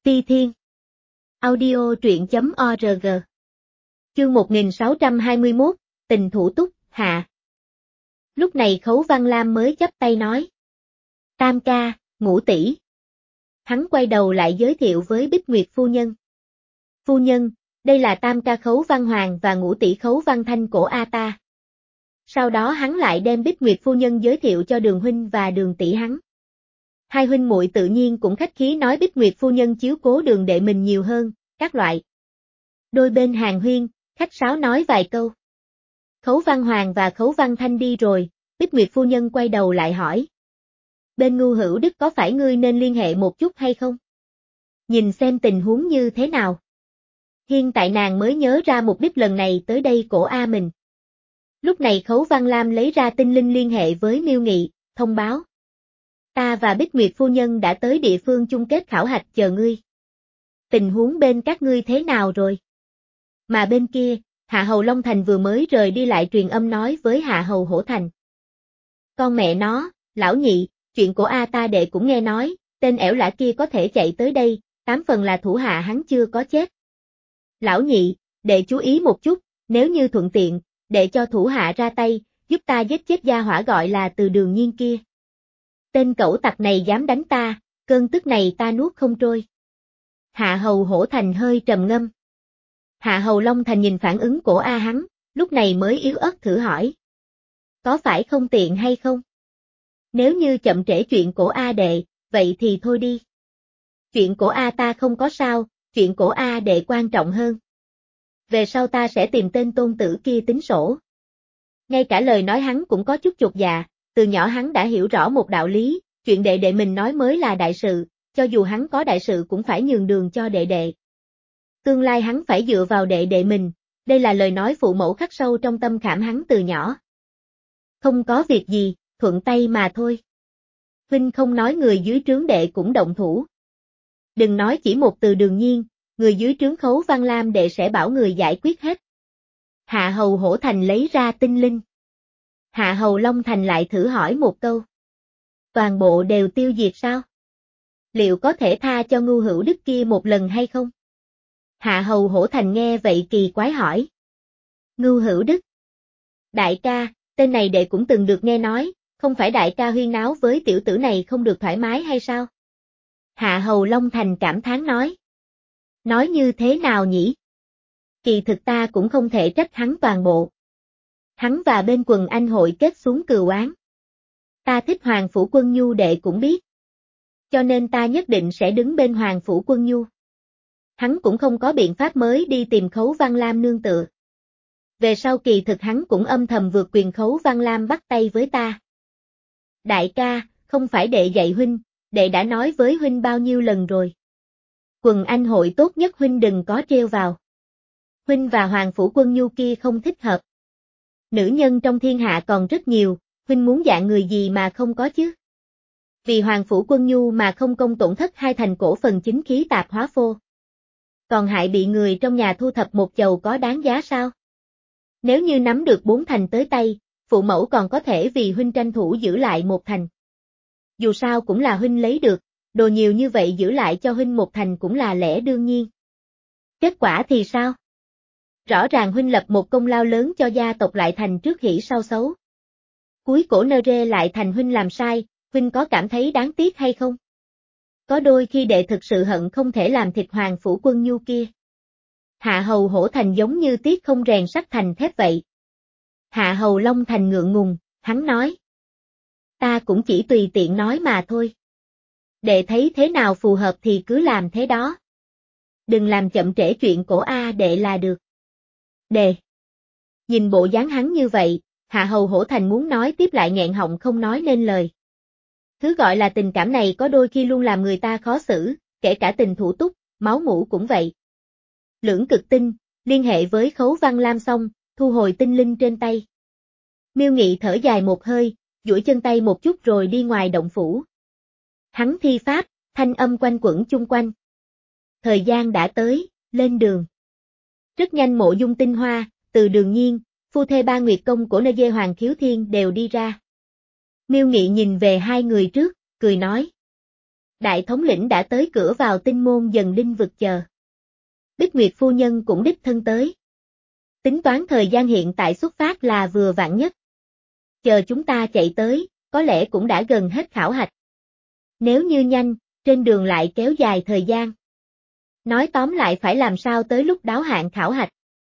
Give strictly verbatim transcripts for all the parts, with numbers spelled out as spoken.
Ti Thiên. Audio truyện chấm org. Chương một nghìn sáu trăm hai mươi mốt, tình thủ túc, hạ. Lúc này Khấu Văn Lam mới chắp tay nói. Tam ca, Ngũ tỷ. Hắn quay đầu lại giới thiệu với Bích Nguyệt phu nhân. Phu nhân, đây là tam ca Khấu Văn Hoàng và Ngũ tỷ Khấu Văn Thanh của A ta. Sau đó hắn lại đem Bích Nguyệt phu nhân giới thiệu cho Đường huynh và Đường tỷ hắn. Hai huynh muội tự nhiên cũng khách khí nói Bích Nguyệt phu nhân chiếu cố Đường đệ mình nhiều hơn, các loại. Đôi bên hàn huyên, khách sáo nói vài câu. Khấu Văn Hoàng và Khấu Văn Thanh đi rồi, Bích Nguyệt phu nhân quay đầu lại hỏi. Bên Ngưu Hữu Đức có phải ngươi nên liên hệ một chút hay không? Nhìn xem tình huống như thế nào. Hiện tại nàng mới nhớ ra mục đích lần này tới đây của A mình. Lúc này Khấu Văn Lam lấy ra tinh linh liên hệ với Miêu Nghị, thông báo. Ta và Bích Nguyệt phu nhân đã tới địa phương chung kết khảo hạch chờ ngươi. Tình huống bên các ngươi thế nào rồi? Mà bên kia, Hạ Hầu Long Thành vừa mới rời đi lại truyền âm nói với Hạ Hầu Hổ Thành. Con mẹ nó, lão nhị, chuyện của A ta đệ cũng nghe nói, tên ẻo lả kia có thể chạy tới đây, tám phần là thủ hạ hắn chưa có chết. Lão nhị, đệ chú ý một chút, nếu như thuận tiện, đệ cho thủ hạ ra tay, giúp ta giết chết gia hỏa gọi là Từ Đường Nhiên kia. Tên cẩu tặc này dám đánh ta, cơn tức này ta nuốt không trôi. Hạ Hầu Hổ Thành hơi trầm ngâm. Hạ Hầu Long Thành nhìn phản ứng của A hắn, lúc này mới yếu ớt thử hỏi. Có phải không tiện hay không? Nếu như chậm trễ chuyện của A đệ, vậy thì thôi đi. Chuyện của A ta không có sao, chuyện của A đệ quan trọng hơn. Về sau ta sẽ tìm tên tôn tử kia tính sổ. Ngay cả lời nói hắn cũng có chút chột dạ, từ nhỏ hắn đã hiểu rõ một đạo lý, chuyện đệ đệ mình nói mới là đại sự, cho dù hắn có đại sự cũng phải nhường đường cho đệ đệ. Tương lai hắn phải dựa vào đệ đệ mình, đây là lời nói phụ mẫu khắc sâu trong tâm khảm hắn từ nhỏ. Không có việc gì, thuận tay mà thôi. Huynh không nói người dưới trướng đệ cũng động thủ. Đừng nói chỉ một từ Đường Nhiên, người dưới trướng Khấu Văn Lam đệ sẽ bảo người giải quyết hết. Hạ Hầu Hổ Thành lấy ra tinh linh. Hạ Hầu Long Thành lại thử hỏi một câu. Toàn bộ đều tiêu diệt sao? Liệu có thể tha cho Ngưu Hữu Đức kia một lần hay không? Hạ Hầu Hổ Thành nghe vậy kỳ quái hỏi. Ngưu Hữu Đức. Đại ca, tên này đệ cũng từng được nghe nói, không phải đại ca huyên náo với tiểu tử này không được thoải mái hay sao? Hạ Hầu Long Thành cảm thán nói. Nói như thế nào nhỉ? Kỳ thực ta cũng không thể trách hắn toàn bộ. Hắn và bên quần anh hội kết xuống cừu oán. Ta thích Hoàng Phủ Quân Nhu đệ cũng biết. Cho nên ta nhất định sẽ đứng bên Hoàng Phủ Quân Nhu. Hắn cũng không có biện pháp mới đi tìm Khấu Văn Lam nương tựa. Về sau kỳ thực hắn cũng âm thầm vượt quyền Khấu Văn Lam bắt tay với ta. Đại ca, không phải đệ dạy huynh, đệ đã nói với huynh bao nhiêu lần rồi. Quần anh hội tốt nhất huynh đừng có treo vào. Huynh và Hoàng Phủ Quân Nhu kia không thích hợp. Nữ nhân trong thiên hạ còn rất nhiều, huynh muốn dạng người gì mà không có chứ? Vì Hoàng Phủ Quân Nhu mà không công tổn thất hai thành cổ phần chính khí tạp hóa phô. Còn hại bị người trong nhà thu thập một chầu có đáng giá sao? Nếu như nắm được bốn thành tới tay, phụ mẫu còn có thể vì huynh tranh thủ giữ lại một thành. Dù sao cũng là huynh lấy được, đồ nhiều như vậy giữ lại cho huynh một thành cũng là lẽ đương nhiên. Kết quả thì sao? Rõ ràng huynh lập một công lao lớn cho gia tộc lại thành trước hỉ sau xấu. Cuối cổ nơ rê lại thành huynh làm sai, huynh có cảm thấy đáng tiếc hay không? Có đôi khi đệ thực sự hận không thể làm thịt Hoàng Phủ Quân Nhu kia. Hạ Hầu Hổ Thành giống như tiếc không rèn sắt thành thép vậy. Hạ Hầu Long Thành ngượng ngùng, hắn nói. Ta cũng chỉ tùy tiện nói mà thôi. Đệ thấy thế nào phù hợp thì cứ làm thế đó. Đừng làm chậm trễ chuyện của A đệ là được. Đệ. Nhìn bộ dáng hắn như vậy, Hạ Hầu Hổ Thành muốn nói tiếp lại nghẹn họng không nói nên lời. Thứ gọi là tình cảm này có đôi khi luôn làm người ta khó xử, kể cả tình thủ túc, máu mủ cũng vậy. Lưỡng cực tinh, liên hệ với Khấu Văn Lam xong, thu hồi tinh linh trên tay. Miêu Nghị thở dài một hơi, duỗi chân tay một chút rồi đi ngoài động phủ. Hắn thi pháp, thanh âm quanh quẩn chung quanh. Thời gian đã tới, lên đường. Rất nhanh Mộ Dung Tinh Hoa, Từ Đường Nhiên, phu thê ba nguyệt công của Nơ Dê Hoàng Khiếu Thiên đều đi ra. Miêu Nghị nhìn về hai người trước, cười nói. Đại thống lĩnh đã tới cửa vào tinh môn dần đinh vực chờ. Bích Nguyệt phu nhân cũng đích thân tới. Tính toán thời gian hiện tại xuất phát là vừa vặn nhất. Chờ chúng ta chạy tới, có lẽ cũng đã gần hết khảo hạch. Nếu như nhanh, trên đường lại kéo dài thời gian. Nói tóm lại phải làm sao tới lúc đáo hạn khảo hạch.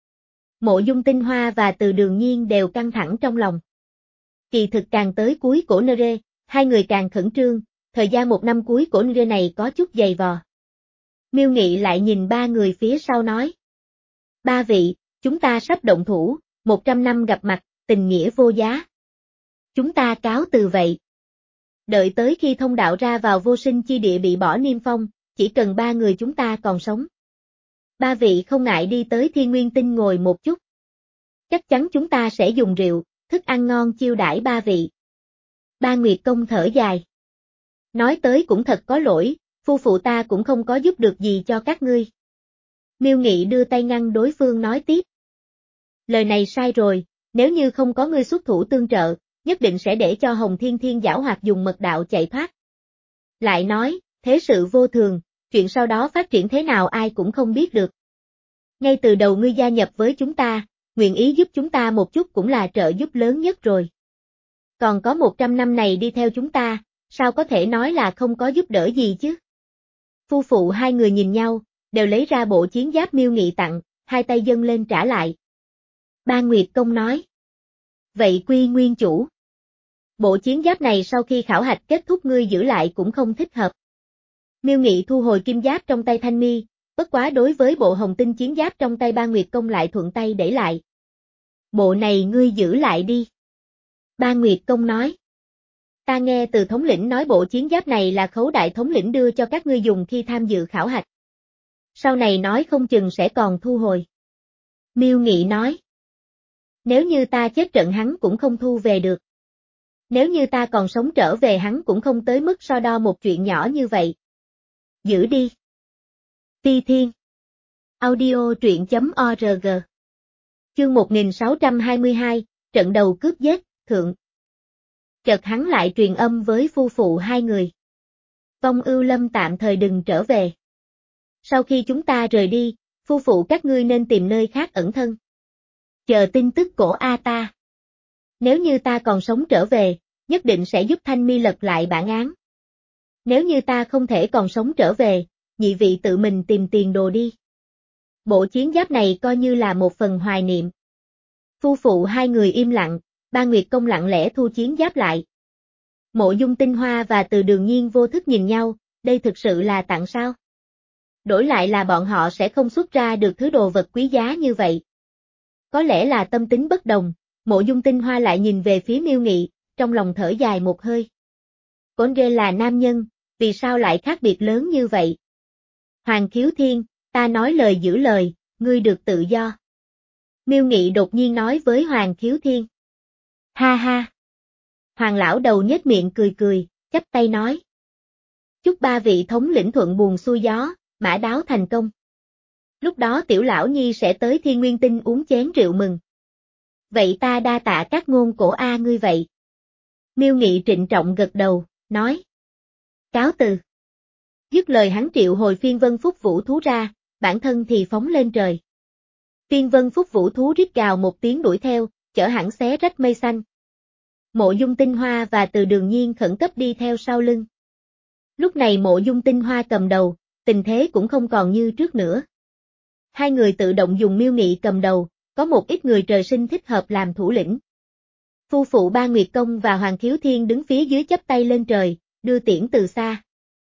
Mộ Dung Tinh Hoa và Từ Đường Nhiên đều căng thẳng trong lòng. Kỳ thực càng tới cuối cổ nơ rê, hai người càng khẩn trương, thời gian một năm cuối cổ nơ rê này có chút dày vò. Miêu Nghị lại nhìn ba người phía sau nói. Ba vị, chúng ta sắp động thủ, một trăm năm gặp mặt, tình nghĩa vô giá. Chúng ta cáo từ vậy. Đợi tới khi thông đạo ra vào vô sinh chi địa bị bỏ niêm phong, chỉ cần ba người chúng ta còn sống. Ba vị không ngại đi tới Thiên Nguyên Tinh ngồi một chút. Chắc chắn chúng ta sẽ dùng rượu, thức ăn ngon chiêu đãi ba vị. Ba Nguyệt Công thở dài. Nói tới cũng thật có lỗi, phu phụ ta cũng không có giúp được gì cho các ngươi. Miêu Nghị đưa tay ngăn đối phương nói tiếp. Lời này sai rồi, nếu như không có ngươi xuất thủ tương trợ, nhất định sẽ để cho Hồng Thiên Thiên giảo hoạt dùng mật đạo chạy thoát. Lại nói, thế sự vô thường, chuyện sau đó phát triển thế nào ai cũng không biết được. Ngay từ đầu ngươi gia nhập với chúng ta, nguyện ý giúp chúng ta một chút cũng là trợ giúp lớn nhất rồi. Còn có một trăm năm này đi theo chúng ta, sao có thể nói là không có giúp đỡ gì chứ? Phu phụ hai người nhìn nhau, đều lấy ra bộ chiến giáp Miêu Nghị tặng, hai tay dâng lên trả lại. Ba Nguyệt Công nói. Vậy quy nguyên chủ. Bộ chiến giáp này sau khi khảo hạch kết thúc ngươi giữ lại cũng không thích hợp. Miêu Nghị thu hồi kim giáp trong tay Thanh Mi, bất quá đối với bộ hồng tinh chiến giáp trong tay Ba Nguyệt Công lại thuận tay để lại. Bộ này ngươi giữ lại đi. Ba Nguyệt Công nói. Ta nghe từ thống lĩnh nói bộ chiến giáp này là Khấu đại thống lĩnh đưa cho các ngươi dùng khi tham dự khảo hạch. Sau này nói không chừng sẽ còn thu hồi. Miêu Nghị nói. Nếu như ta chết trận hắn cũng không thu về được. Nếu như ta còn sống trở về hắn cũng không tới mức so đo một chuyện nhỏ như vậy. Giữ đi. Ti Thiên. Audio truyện chấm org. Chương một nghìn sáu trăm hai mươi hai, trận đầu cướp giết, thượng. Chợt hắn lại truyền âm với phu phụ hai người. Vong Ưu Lâm tạm thời đừng trở về. Sau khi chúng ta rời đi, phu phụ các ngươi nên tìm nơi khác ẩn thân. Chờ tin tức của A ta. Nếu như ta còn sống trở về, nhất định sẽ giúp Thanh Mi lật lại bản án. Nếu như ta không thể còn sống trở về, nhị vị tự mình tìm tiền đồ đi. Bộ chiến giáp này coi như là một phần hoài niệm. Phu phụ hai người im lặng, Ba Nguyệt Công lặng lẽ thu chiến giáp lại. Mộ Dung Tinh Hoa và Từ Đường Nhiên vô thức nhìn nhau, đây thực sự là tặng sao? Đổi lại là bọn họ sẽ không xuất ra được thứ đồ vật quý giá như vậy. Có lẽ là tâm tính bất đồng, Mộ Dung Tinh Hoa lại nhìn về phía Miêu Nghị, trong lòng thở dài một hơi. Cổn Rê là nam nhân, vì sao lại khác biệt lớn như vậy? Hoàng Khiếu Thiên, ta nói lời giữ lời, ngươi được tự do. Miêu Nghị đột nhiên nói với Hoàng Khiếu Thiên. Ha ha. Hoàng lão đầu nhếch miệng cười cười, chắp tay nói. Chúc ba vị thống lĩnh thuận buồm xuôi gió, mã đáo thành công. Lúc đó tiểu lão nhi sẽ tới Thiên Nguyên Tinh uống chén rượu mừng. Vậy ta đa tạ các ngôn cổ A ngươi vậy. Miêu Nghị trịnh trọng gật đầu, nói. Cáo từ. Dứt lời hắn triệu hồi phiên vân phúc vũ thú ra, bản thân thì phóng lên trời. Phiên vân phúc vũ thú rít gào một tiếng đuổi theo, chở hẳn xé rách mây xanh. Mộ Dung Tinh Hoa và Từ Đường Nhiên khẩn cấp đi theo sau lưng. Lúc này Mộ Dung Tinh Hoa cầm đầu, tình thế cũng không còn như trước nữa. Hai người tự động dùng Miêu Nghị cầm đầu, có một ít người trời sinh thích hợp làm thủ lĩnh. Phu phụ Ba Nguyệt Công và Hoàng Khiếu Thiên đứng phía dưới chắp tay lên trời, đưa tiễn từ xa.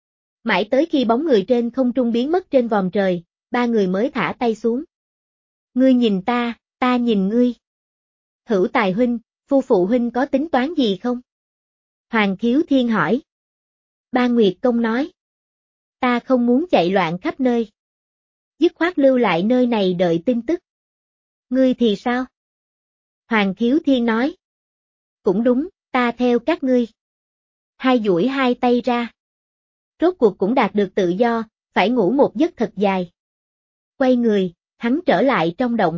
Mãi tới khi bóng người trên không trung biến mất trên vòm trời, ba người mới thả tay xuống. Ngươi nhìn ta, ta nhìn ngươi. Hữu Tài huynh, phu phụ huynh có tính toán gì không? Hoàng Khiếu Thiên hỏi. Ba Nguyệt Công nói. Ta không muốn chạy loạn khắp nơi. Dứt khoát lưu lại nơi này đợi tin tức. Ngươi thì sao? Hoàng Khiếu Thiên nói. Cũng đúng, ta theo các ngươi. Hai duỗi hai tay ra. Rốt cuộc cũng đạt được tự do, phải ngủ một giấc thật dài. Quay người, hắn trở lại trong động.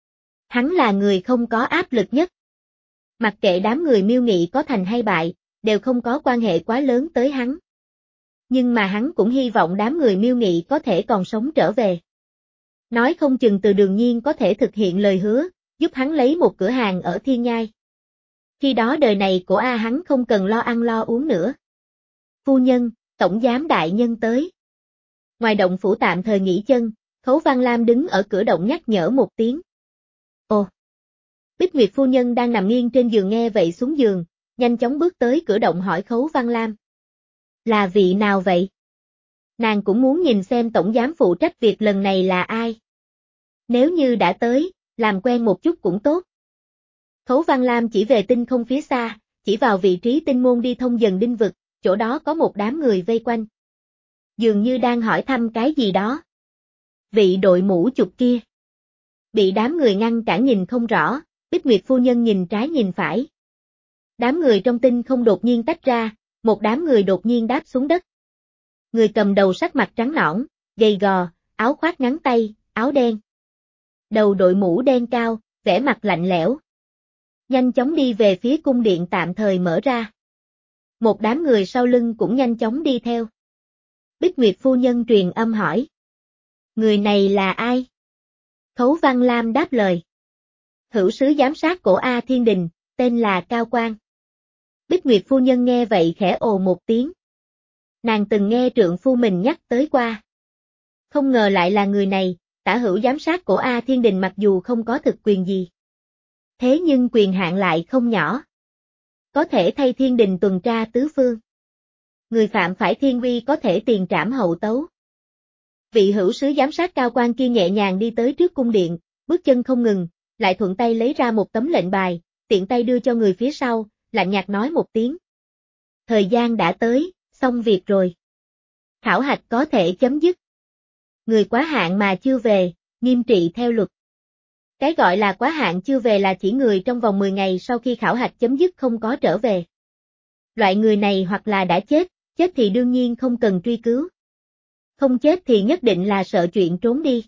Hắn là người không có áp lực nhất. Mặc kệ đám người Miêu Nghị có thành hay bại, đều không có quan hệ quá lớn tới hắn. Nhưng mà hắn cũng hy vọng đám người Miêu Nghị có thể còn sống trở về. Nói không chừng Từ Đường Nhiên có thể thực hiện lời hứa, giúp hắn lấy một cửa hàng ở Thiên Nhai. Khi đó đời này của A hắn không cần lo ăn lo uống nữa. Phu nhân, tổng giám đại nhân tới. Ngoài động phủ tạm thời nghỉ chân, Khấu Văn Lam đứng ở cửa động nhắc nhở một tiếng. Ồ! Bích Nguyệt phu nhân đang nằm nghiêng trên giường nghe vậy xuống giường, nhanh chóng bước tới cửa động hỏi Khấu Văn Lam. Là vị nào vậy? Nàng cũng muốn nhìn xem tổng giám phụ trách việc lần này là ai. Nếu như đã tới, làm quen một chút cũng tốt. Khấu Văn Lam chỉ về tinh không phía xa, chỉ vào vị trí tinh môn đi thông dần đinh vực, chỗ đó có một đám người vây quanh. Dường như đang hỏi thăm cái gì đó. Vị đội mũ chụp kia. Bị đám người ngăn cản nhìn không rõ, Bích Nguyệt phu nhân nhìn trái nhìn phải. Đám người trong tinh không đột nhiên tách ra, một đám người đột nhiên đáp xuống đất. Người cầm đầu sắc mặt trắng nõn, gầy gò, áo khoác ngắn tay, áo đen. Đầu đội mũ đen cao, vẻ mặt lạnh lẽo. Nhanh chóng đi về phía cung điện tạm thời mở ra. Một đám người sau lưng cũng nhanh chóng đi theo. Bích Nguyệt phu nhân truyền âm hỏi. Người này là ai? Khấu Văn Lam đáp lời. Hữu sứ giám sát của A Thiên Đình, tên là Cao Quang. Bích Nguyệt phu nhân nghe vậy khẽ ồ một tiếng. Nàng từng nghe trượng phu mình nhắc tới qua. Không ngờ lại là người này, tả hữu giám sát của A Thiên Đình mặc dù không có thực quyền gì. Thế nhưng quyền hạn lại không nhỏ. Có thể thay Thiên Đình tuần tra tứ phương. Người phạm phải thiên uy có thể tiền trảm hậu tấu. Vị hữu sứ giám sát Cao Quang kia nhẹ nhàng đi tới trước cung điện, bước chân không ngừng, lại thuận tay lấy ra một tấm lệnh bài, tiện tay đưa cho người phía sau, lạnh nhạt nói một tiếng. Thời gian đã tới, xong việc rồi. Khảo hạch có thể chấm dứt. Người quá hạn mà chưa về, nghiêm trị theo luật. Cái gọi là quá hạn chưa về là chỉ người trong vòng mười ngày sau khi khảo hạch chấm dứt không có trở về. Loại người này hoặc là đã chết, chết thì đương nhiên không cần truy cứu. Không chết thì nhất định là sợ chuyện trốn đi.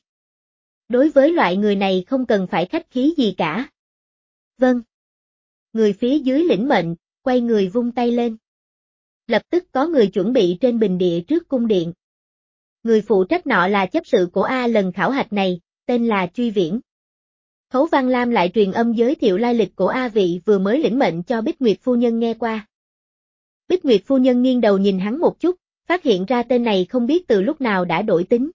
Đối với loại người này không cần phải khách khí gì cả. Vâng. Người phía dưới lĩnh mệnh, quay người vung tay lên. Lập tức có người chuẩn bị trên bình địa trước cung điện. Người phụ trách nọ là chấp sự của A lần khảo hạch này, tên là Truy Viễn. Khấu Văn Lam lại truyền âm giới thiệu lai lịch của A vị vừa mới lĩnh mệnh cho Bích Nguyệt phu nhân nghe qua. Bích Nguyệt phu nhân nghiêng đầu nhìn hắn một chút, phát hiện ra tên này không biết từ lúc nào đã đổi tính.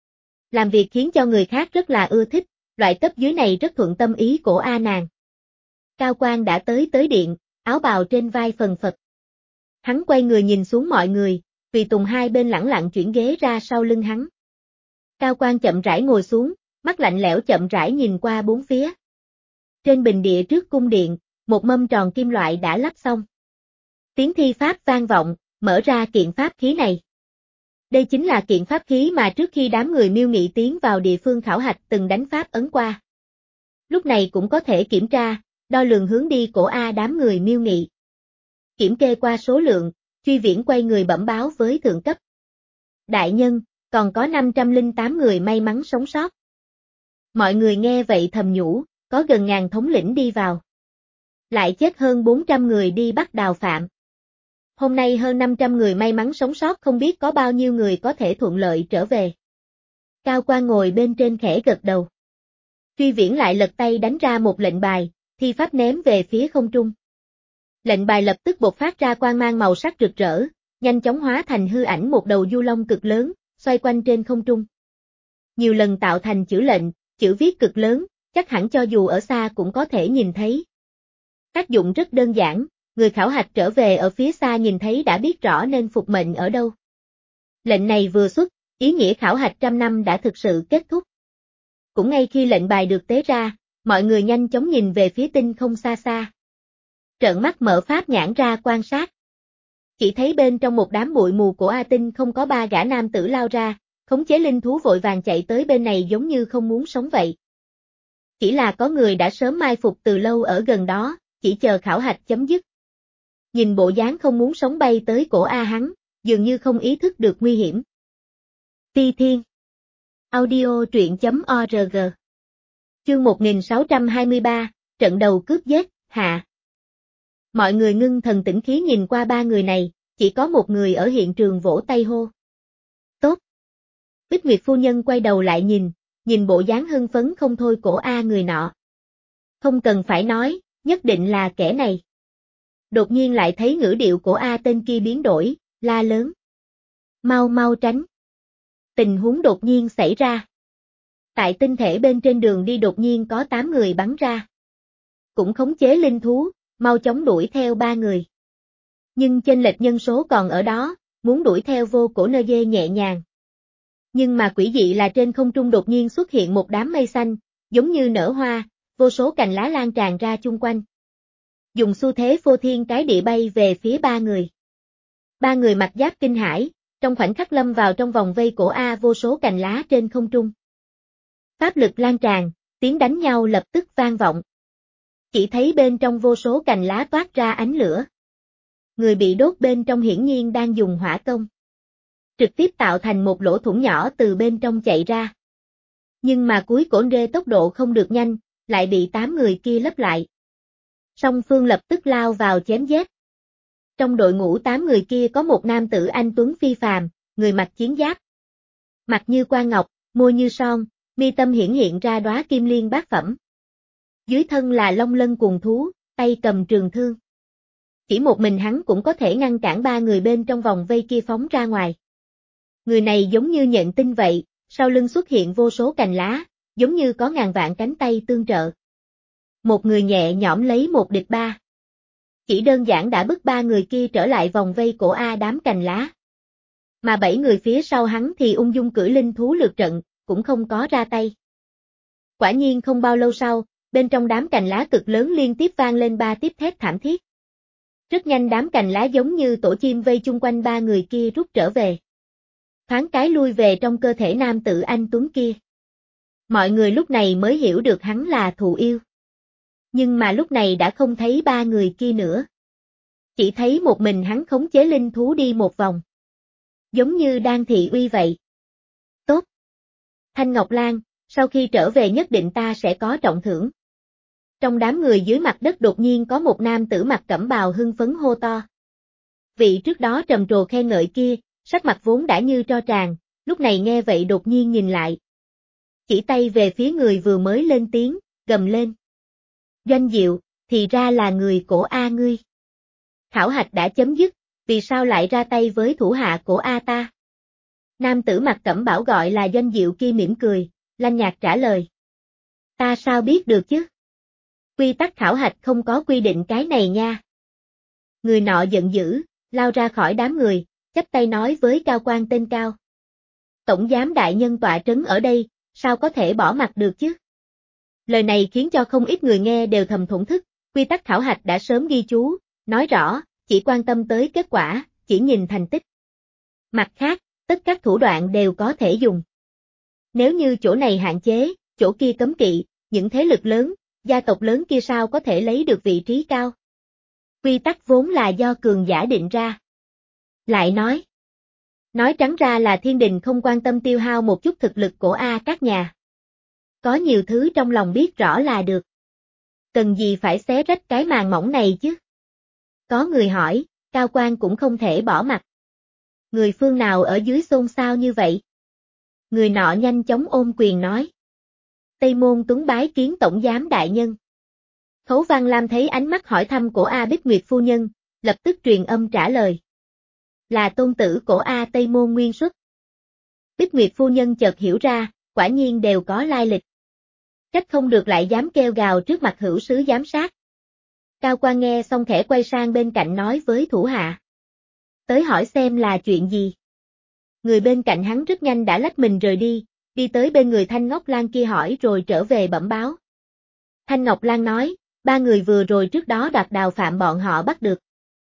Làm việc khiến cho người khác rất là ưa thích, loại cấp dưới này rất thuận tâm ý của A nàng. Cao Quang đã tới tới điện, áo bào trên vai phần phật. Hắn quay người nhìn xuống mọi người, Tùy Tùng hai bên lẳng lặng chuyển ghế ra sau lưng hắn. Cao Quang chậm rãi ngồi xuống, mắt lạnh lẽo chậm rãi nhìn qua bốn phía. Trên bình địa trước cung điện, một mâm tròn kim loại đã lắp xong. Tiếng thi pháp vang vọng, mở ra kiện pháp khí này. Đây chính là kiện pháp khí mà trước khi đám người Miêu Nghị tiến vào địa phương khảo hạch từng đánh pháp ấn qua. Lúc này cũng có thể kiểm tra, đo lường hướng đi của A đám người Miêu Nghị. Kiểm kê qua số lượng, Truy Viễn quay người bẩm báo với thượng cấp. Đại nhân, còn có năm trăm lẻ tám người may mắn sống sót. Mọi người nghe vậy thầm nhủ, có gần ngàn thống lĩnh đi vào. Lại chết hơn bốn trăm người đi bắt đào phạm. Hôm nay hơn năm trăm người may mắn sống sót không biết có bao nhiêu người có thể thuận lợi trở về. Cao Quang ngồi bên trên khẽ gật đầu. Truy Viễn lại lật tay đánh ra một lệnh bài, thi pháp ném về phía không trung. Lệnh bài lập tức bộc phát ra quang mang màu sắc rực rỡ, nhanh chóng hóa thành hư ảnh một đầu du long cực lớn, xoay quanh trên không trung. Nhiều lần tạo thành chữ lệnh, chữ viết cực lớn, chắc hẳn cho dù ở xa cũng có thể nhìn thấy. Tác dụng rất đơn giản, người khảo hạch trở về ở phía xa nhìn thấy đã biết rõ nên phục mệnh ở đâu. Lệnh này vừa xuất, ý nghĩa khảo hạch trăm năm đã thực sự kết thúc. Cũng ngay khi lệnh bài được tế ra, mọi người nhanh chóng nhìn về phía tinh không xa xa. Trợn mắt mở pháp nhãn ra quan sát. Chỉ thấy bên trong một đám bụi mù của A Tinh không có ba gã nam tử lao ra, khống chế linh thú vội vàng chạy tới bên này giống như không muốn sống vậy. Chỉ là có người đã sớm mai phục từ lâu ở gần đó, chỉ chờ khảo hạch chấm dứt. Nhìn bộ dáng không muốn sống bay tới cổ A hắn, dường như không ý thức được nguy hiểm. Ti Thiên Audio truyện chấm org Chương một nghìn sáu trăm hai mươi ba, trận đầu cướp giết, hạ. Mọi người ngưng thần tĩnh khí nhìn qua ba người này, Chỉ có một người ở hiện trường vỗ tay hô. Tốt. Bích Nguyệt phu nhân quay đầu lại nhìn, nhìn bộ dáng hưng phấn không thôi của A người nọ. Không cần phải nói, nhất định là kẻ này. Đột nhiên lại thấy ngữ điệu của A tên kia biến đổi, la lớn. Mau mau tránh. Tình huống đột nhiên xảy ra. Tại tinh thể bên trên đường đi đột nhiên có tám người bắn ra. Cũng khống chế linh thú, mau chóng đuổi theo ba người. Nhưng chênh lệch nhân số còn ở đó, muốn đuổi theo vô cổ nơ dê nhẹ nhàng. Nhưng mà quỷ dị là trên không trung đột nhiên xuất hiện một đám mây xanh, giống như nở hoa, vô số cành lá lan tràn ra chung quanh. Dùng xu thế phô thiên cái địa bay về phía ba người. Ba người mặc giáp kinh hãi, trong khoảnh khắc lâm vào trong vòng vây của A vô số cành lá trên không trung. Pháp lực lan tràn, tiếng đánh nhau lập tức vang vọng. Chỉ thấy bên trong vô số cành lá toát ra ánh lửa. Người bị đốt bên trong hiển nhiên đang dùng hỏa công. Trực tiếp tạo thành một lỗ thủng nhỏ từ bên trong chạy ra. Nhưng mà cuối cổ rê tốc độ không được nhanh, lại bị tám người kia lấp lại. Song phương lập tức lao vào chém giết. Trong đội ngũ tám người kia có một nam tử anh tuấn phi phàm, người mặc chiến giáp. Mặt như quan ngọc, môi như son, mi tâm hiển hiện ra đóa kim liên bát phẩm. Dưới thân là long lân cuồng thú, tay cầm trường thương. Chỉ một mình hắn cũng có thể ngăn cản ba người bên trong vòng vây kia phóng ra ngoài. Người này giống như nhận tin vậy, sau lưng xuất hiện vô số cành lá, giống như có ngàn vạn cánh tay tương trợ. Một người nhẹ nhõm lấy một địch ba. Chỉ đơn giản đã bức ba người kia trở lại vòng vây cổ A đám cành lá. Mà bảy người phía sau hắn thì ung dung cưỡi linh thú lượt trận, cũng không có ra tay. Quả nhiên không bao lâu sau, bên trong đám cành lá cực lớn liên tiếp vang lên ba tiếp thét thảm thiết. Rất nhanh đám cành lá giống như tổ chim vây chung quanh ba người kia rút trở về. Thoáng cái lui về trong cơ thể nam tử anh tuấn kia. Mọi người lúc này mới hiểu được hắn là thù yêu. Nhưng mà lúc này đã không thấy ba người kia nữa. Chỉ thấy một mình hắn khống chế linh thú đi một vòng. Giống như đang thị uy vậy. Tốt. Thanh Ngọc Lan, sau khi trở về nhất định ta sẽ có trọng thưởng. Trong đám người dưới mặt đất đột nhiên có một nam tử mặc cẩm bào hưng phấn hô to. Vị trước đó trầm trồ khen ngợi kia, sắc mặt vốn đã như tro tràn, lúc này nghe vậy đột nhiên nhìn lại. Chỉ tay về phía người vừa mới lên tiếng, gầm lên. Doanh Diệu, thì ra là người của A ngươi. Khảo hạch đã chấm dứt, vì sao lại ra tay với thủ hạ của A ta? Nam tử mặc cẩm bảo gọi là Doanh Diệu kia mỉm cười, lanh nhạt trả lời. Ta sao biết được chứ? Quy tắc khảo hạch không có quy định cái này nha. Người nọ giận dữ, lao ra khỏi đám người, chắp tay nói với cao quan tên Cao. Tổng giám đại nhân tọa trấn ở đây, sao có thể bỏ mặc được chứ? Lời này khiến cho không ít người nghe đều thầm thổn thức, quy tắc khảo hạch đã sớm ghi chú, nói rõ, chỉ quan tâm tới kết quả, chỉ nhìn thành tích. Mặt khác, tất các thủ đoạn đều có thể dùng. Nếu như chỗ này hạn chế, chỗ kia cấm kỵ, những thế lực lớn, gia tộc lớn kia sao có thể lấy được vị trí cao? Quy tắc vốn là do cường giả định ra. Lại nói, nói trắng ra là thiên đình không quan tâm tiêu hao một chút thực lực của A các nhà. Có nhiều thứ trong lòng biết rõ là được. Cần gì phải xé rách cái màn mỏng này chứ? Có người hỏi, cao quan cũng không thể bỏ mặt. Người phương nào ở dưới xôn xao như vậy? Người nọ nhanh chóng ôm quyền nói. Tây Môn Tuấn bái kiến tổng giám đại nhân. Khấu Văn Lam thấy ánh mắt hỏi thăm của A Bích Nguyệt phu nhân, lập tức truyền âm trả lời. Là tôn tử của A Tây Môn Nguyên Xuất. Bích Nguyệt phu nhân chợt hiểu ra, quả nhiên đều có lai lịch. Trách không được lại dám kêu gào trước mặt hữu sứ giám sát. Cao quan nghe xong khẽ quay sang bên cạnh nói với thủ hạ. Tới hỏi xem là chuyện gì. Người bên cạnh hắn rất nhanh đã lách mình rời đi, đi tới bên người Thanh Ngọc Lan kia hỏi rồi trở về bẩm báo. Thanh Ngọc Lan nói, ba người vừa rồi trước đó đoạt đào phạm bọn họ bắt được.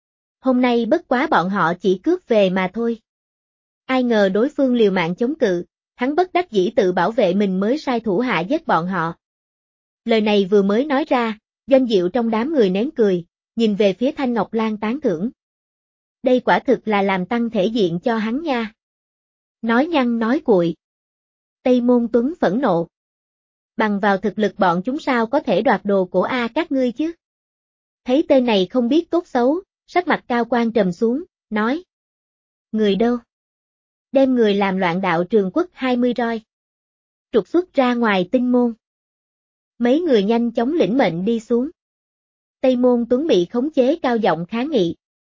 Hôm nay bất quá bọn họ chỉ cướp về mà thôi. Ai ngờ đối phương liều mạng chống cự, hắn bất đắc dĩ tự bảo vệ mình mới sai thủ hạ giết bọn họ. Lời này vừa mới nói ra, Doanh Diệu trong đám người nén cười, nhìn về phía Thanh Ngọc Lan tán thưởng. Đây quả thực là làm tăng thể diện cho hắn nha. Nói nhăng nói cuội. Tây Môn Tuấn phẫn nộ. Bằng vào thực lực bọn chúng sao có thể đoạt đồ của A các ngươi chứ? Thấy tên này không biết tốt xấu, sắc mặt cao quan trầm xuống, nói. Người đâu? Đem người làm loạn đạo Trường Quốc hai mươi roi. Trục xuất ra ngoài Tinh môn. Mấy người nhanh chóng lĩnh mệnh đi xuống. Tây Môn Tuấn bị khống chế cao giọng kháng nghị.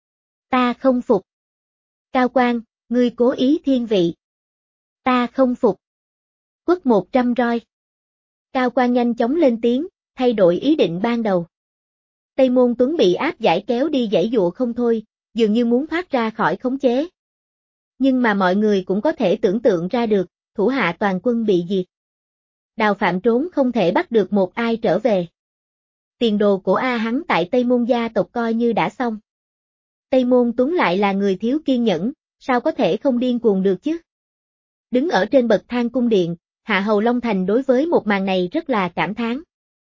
Ta không phục. Cao Quang, ngươi cố ý thiên vị. Ta không phục. Quất một trăm roi. Cao Quang nhanh chóng lên tiếng, thay đổi ý định ban đầu. Tây Môn Tuấn bị áp giải kéo đi giãy giụa không thôi, dường như muốn thoát ra khỏi khống chế. Nhưng mà mọi người cũng có thể tưởng tượng ra được, thủ hạ toàn quân bị diệt. Đào Phạm trốn không thể bắt được một ai trở về. Tiền đồ của A hắn tại Tây Môn gia tộc coi như đã xong. Tây Môn Tuấn lại là người thiếu kiên nhẫn, sao có thể không điên cuồng được chứ? Đứng ở trên bậc thang cung điện, Hạ Hầu Long Thành đối với một màn này rất là cảm thán.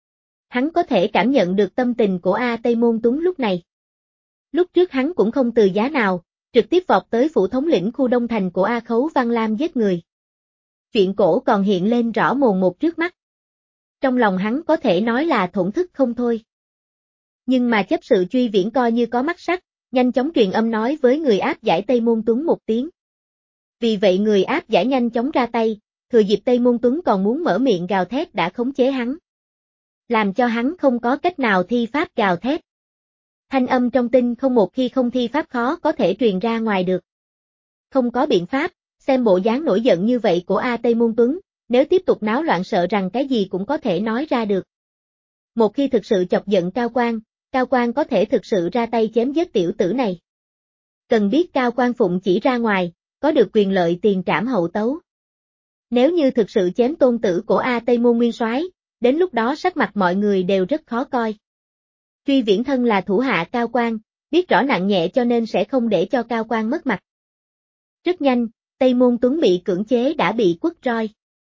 Hắn có thể cảm nhận được tâm tình của A Tây Môn Tuấn lúc này. Lúc trước hắn cũng không từ giá nào, trực tiếp vọt tới phủ thống lĩnh khu Đông Thành của A Khấu Văn Lam giết người. Chuyện cổ còn hiện lên rõ mồn một trước mắt. Trong lòng hắn có thể nói là thổn thức không thôi. Nhưng mà chấp sự Truy Viễn coi như có mắt sắc, nhanh chóng truyền âm nói với người áp giải Tây Môn Tuấn một tiếng. Vì vậy người áp giải nhanh chóng ra tay, thừa dịp Tây Môn Tuấn còn muốn mở miệng gào thét đã khống chế hắn. Làm cho hắn không có cách nào thi pháp gào thét. Thanh âm trong tinh không một khi không thi pháp khó có thể truyền ra ngoài được. Không có biện pháp, xem bộ dáng nổi giận như vậy của A Tây Môn Tuấn, nếu tiếp tục náo loạn sợ rằng cái gì cũng có thể nói ra được. Một khi thực sự chọc giận Cao Quang, Cao Quang có thể thực sự ra tay chém giết tiểu tử này. Cần biết Cao Quang phụng chỉ ra ngoài, có được quyền lợi tiền trảm hậu tấu. Nếu như thực sự chém tôn tử của A Tây Môn Nguyên Soái, đến lúc đó sắc mặt mọi người đều rất khó coi. Truy Viễn thân là thủ hạ Cao Quang, biết rõ nặng nhẹ cho nên sẽ không để cho Cao Quang mất mặt. Rất nhanh, Tây Môn Tuấn bị cưỡng chế đã bị quất roi.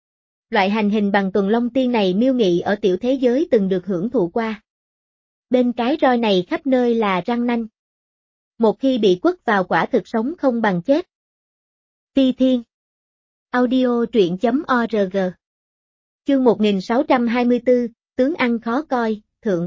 Loại hành hình bằng tuần long tiên này miêu nghị ở tiểu thế giới từng được hưởng thụ qua. Bên cái roi này khắp nơi là răng nanh. Một khi bị quất vào quả thực sống không bằng chết. Phi Thiên Audio truyện.org Chương một nghìn sáu trăm hai mươi tư, tướng ăn khó coi, thượng.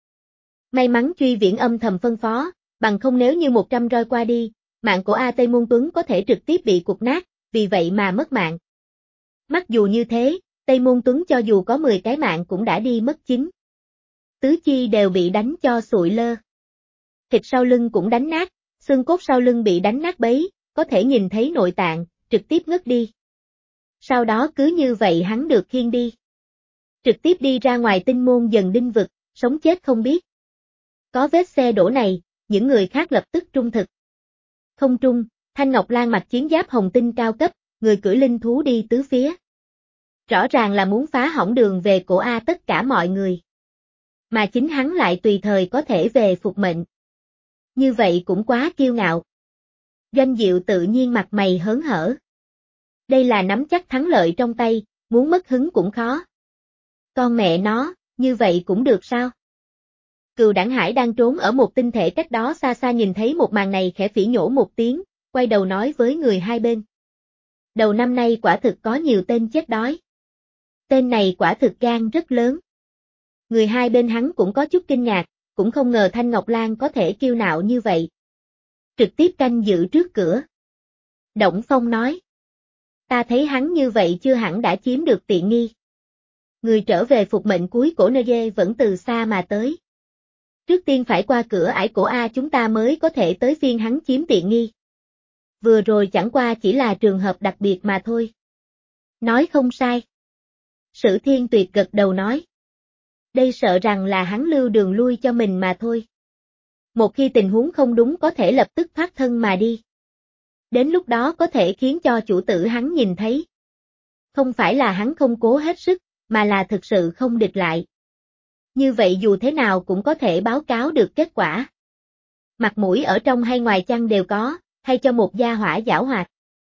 May mắn Truy Viễn âm thầm phân phó, bằng không nếu như một trăm roi qua đi, mạng của A Tây Môn Tuấn có thể trực tiếp bị cụt nát, vì vậy mà mất mạng. Mặc dù như thế, Tây Môn Tuấn cho dù có mười cái mạng cũng đã đi mất chín. Tứ chi đều bị đánh cho sụi lơ. Thịt sau lưng cũng đánh nát, xương cốt sau lưng bị đánh nát bấy, có thể nhìn thấy nội tạng, trực tiếp ngất đi. Sau đó cứ như vậy hắn được khiêng đi. Trực tiếp đi ra ngoài Tinh môn dần đinh vực, sống chết không biết. Có vết xe đổ này, những người khác lập tức trung thực. Không trung, Thanh Ngọc Lan mặc chiến giáp hồng tinh cao cấp, người cưỡi linh thú đi tứ phía. Rõ ràng là muốn phá hỏng đường về của A tất cả mọi người. Mà chính hắn lại tùy thời có thể về phục mệnh. Như vậy cũng quá kiêu ngạo. Doanh Diệu tự nhiên mặt mày hớn hở. Đây là nắm chắc thắng lợi trong tay, muốn mất hứng cũng khó. Con mẹ nó, như vậy cũng được sao? Cừu Đảng Hải đang trốn ở một tinh thể cách đó xa xa nhìn thấy một màn này khẽ phỉ nhổ một tiếng, quay đầu nói với người hai bên. Đầu năm nay quả thực có nhiều tên chết đói. Tên này quả thực gan rất lớn. Người hai bên hắn cũng có chút kinh ngạc, cũng không ngờ Thanh Ngọc Lan có thể kiêu ngạo như vậy. Trực tiếp canh giữ trước cửa. Đổng Phong nói. Ta thấy hắn như vậy chưa hẳn đã chiếm được tiện nghi. Người trở về phục mệnh cuối cổ Nơ Dê vẫn từ xa mà tới. Trước tiên phải qua cửa ải cổ A chúng ta mới có thể tới phiên hắn chiếm tiện nghi. Vừa rồi chẳng qua chỉ là trường hợp đặc biệt mà thôi. Nói không sai. Sử Thiên Tuyệt gật đầu nói. Đây sợ rằng là hắn lưu đường lui cho mình mà thôi. Một khi tình huống không đúng có thể lập tức thoát thân mà đi. Đến lúc đó có thể khiến cho chủ tử hắn nhìn thấy. Không phải là hắn không cố hết sức, mà là thực sự không địch lại. Như vậy dù thế nào cũng có thể báo cáo được kết quả. Mặt mũi ở trong hay ngoài chăng đều có, hay cho một gia hỏa giảo hoạt.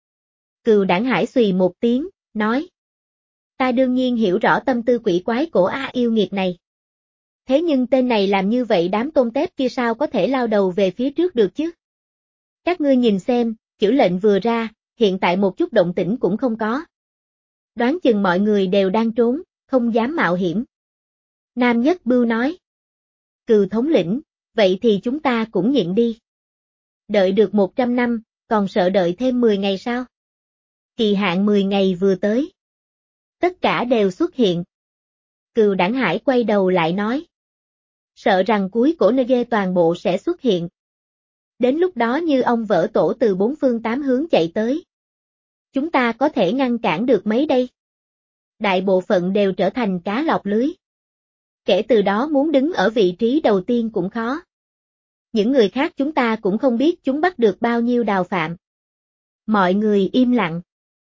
Cừu Đảng Hải xùy một tiếng, nói. Ta đương nhiên hiểu rõ tâm tư quỷ quái của A yêu nghiệt này. Thế nhưng tên này làm như vậy đám tôm tép kia sao có thể lao đầu về phía trước được chứ? Các ngươi nhìn xem, chữ lệnh vừa ra, hiện tại một chút động tĩnh cũng không có. Đoán chừng mọi người đều đang trốn, không dám mạo hiểm. Nam Nhất Bưu nói. Cừu thống lĩnh, vậy thì chúng ta cũng nhịn đi. Đợi được một trăm năm, còn sợ đợi thêm mười ngày sao? Kỳ hạn mười ngày vừa tới. Tất cả đều xuất hiện. Cừu Đảng Hải quay đầu lại nói. Sợ rằng cuối cổ Nê toàn bộ sẽ xuất hiện. Đến lúc đó như ông vỡ tổ từ bốn phương tám hướng chạy tới. Chúng ta có thể ngăn cản được mấy đây? Đại bộ phận đều trở thành cá lọc lưới. Kể từ đó muốn đứng ở vị trí đầu tiên cũng khó. Những người khác chúng ta cũng không biết chúng bắt được bao nhiêu đào phạm. Mọi người im lặng.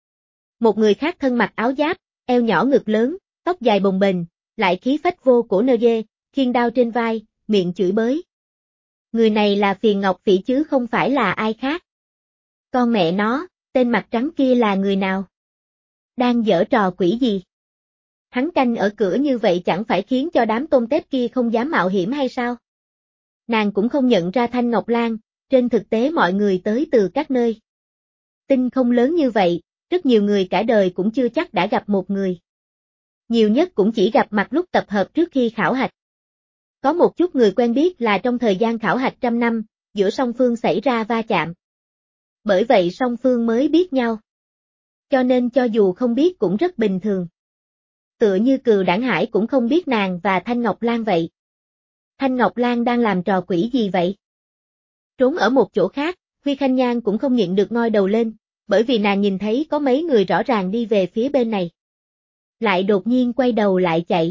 Một người khác thân mặc áo giáp, eo nhỏ ngực lớn, tóc dài bồng bềnh, lại khí phách vô cổ Nê, khiêng đao trên vai, miệng chửi bới. Người này là Phiền Ngọc Phỉ chứ không phải là ai khác. Con mẹ nó, tên mặt trắng kia là người nào? Đang giở trò quỷ gì? Hắn canh ở cửa như vậy chẳng phải khiến cho đám tôm tép kia không dám mạo hiểm hay sao? Nàng cũng không nhận ra Thanh Ngọc Lan, trên thực tế mọi người tới từ các nơi. Tinh không lớn như vậy, rất nhiều người cả đời cũng chưa chắc đã gặp một người. Nhiều nhất cũng chỉ gặp mặt lúc tập hợp trước khi khảo hạch. Có một chút người quen biết là trong thời gian khảo hạch trăm năm, giữa song phương xảy ra va chạm. Bởi vậy song phương mới biết nhau. Cho nên cho dù không biết cũng rất bình thường. Tựa như Cừu Đảng Hải cũng không biết nàng và Thanh Ngọc Lan vậy. Thanh Ngọc Lan đang làm trò quỷ gì vậy? Trốn ở một chỗ khác, Huy Khanh Nhan cũng không nhịn được ngoi đầu lên, bởi vì nàng nhìn thấy có mấy người rõ ràng đi về phía bên này. Lại đột nhiên quay đầu lại chạy.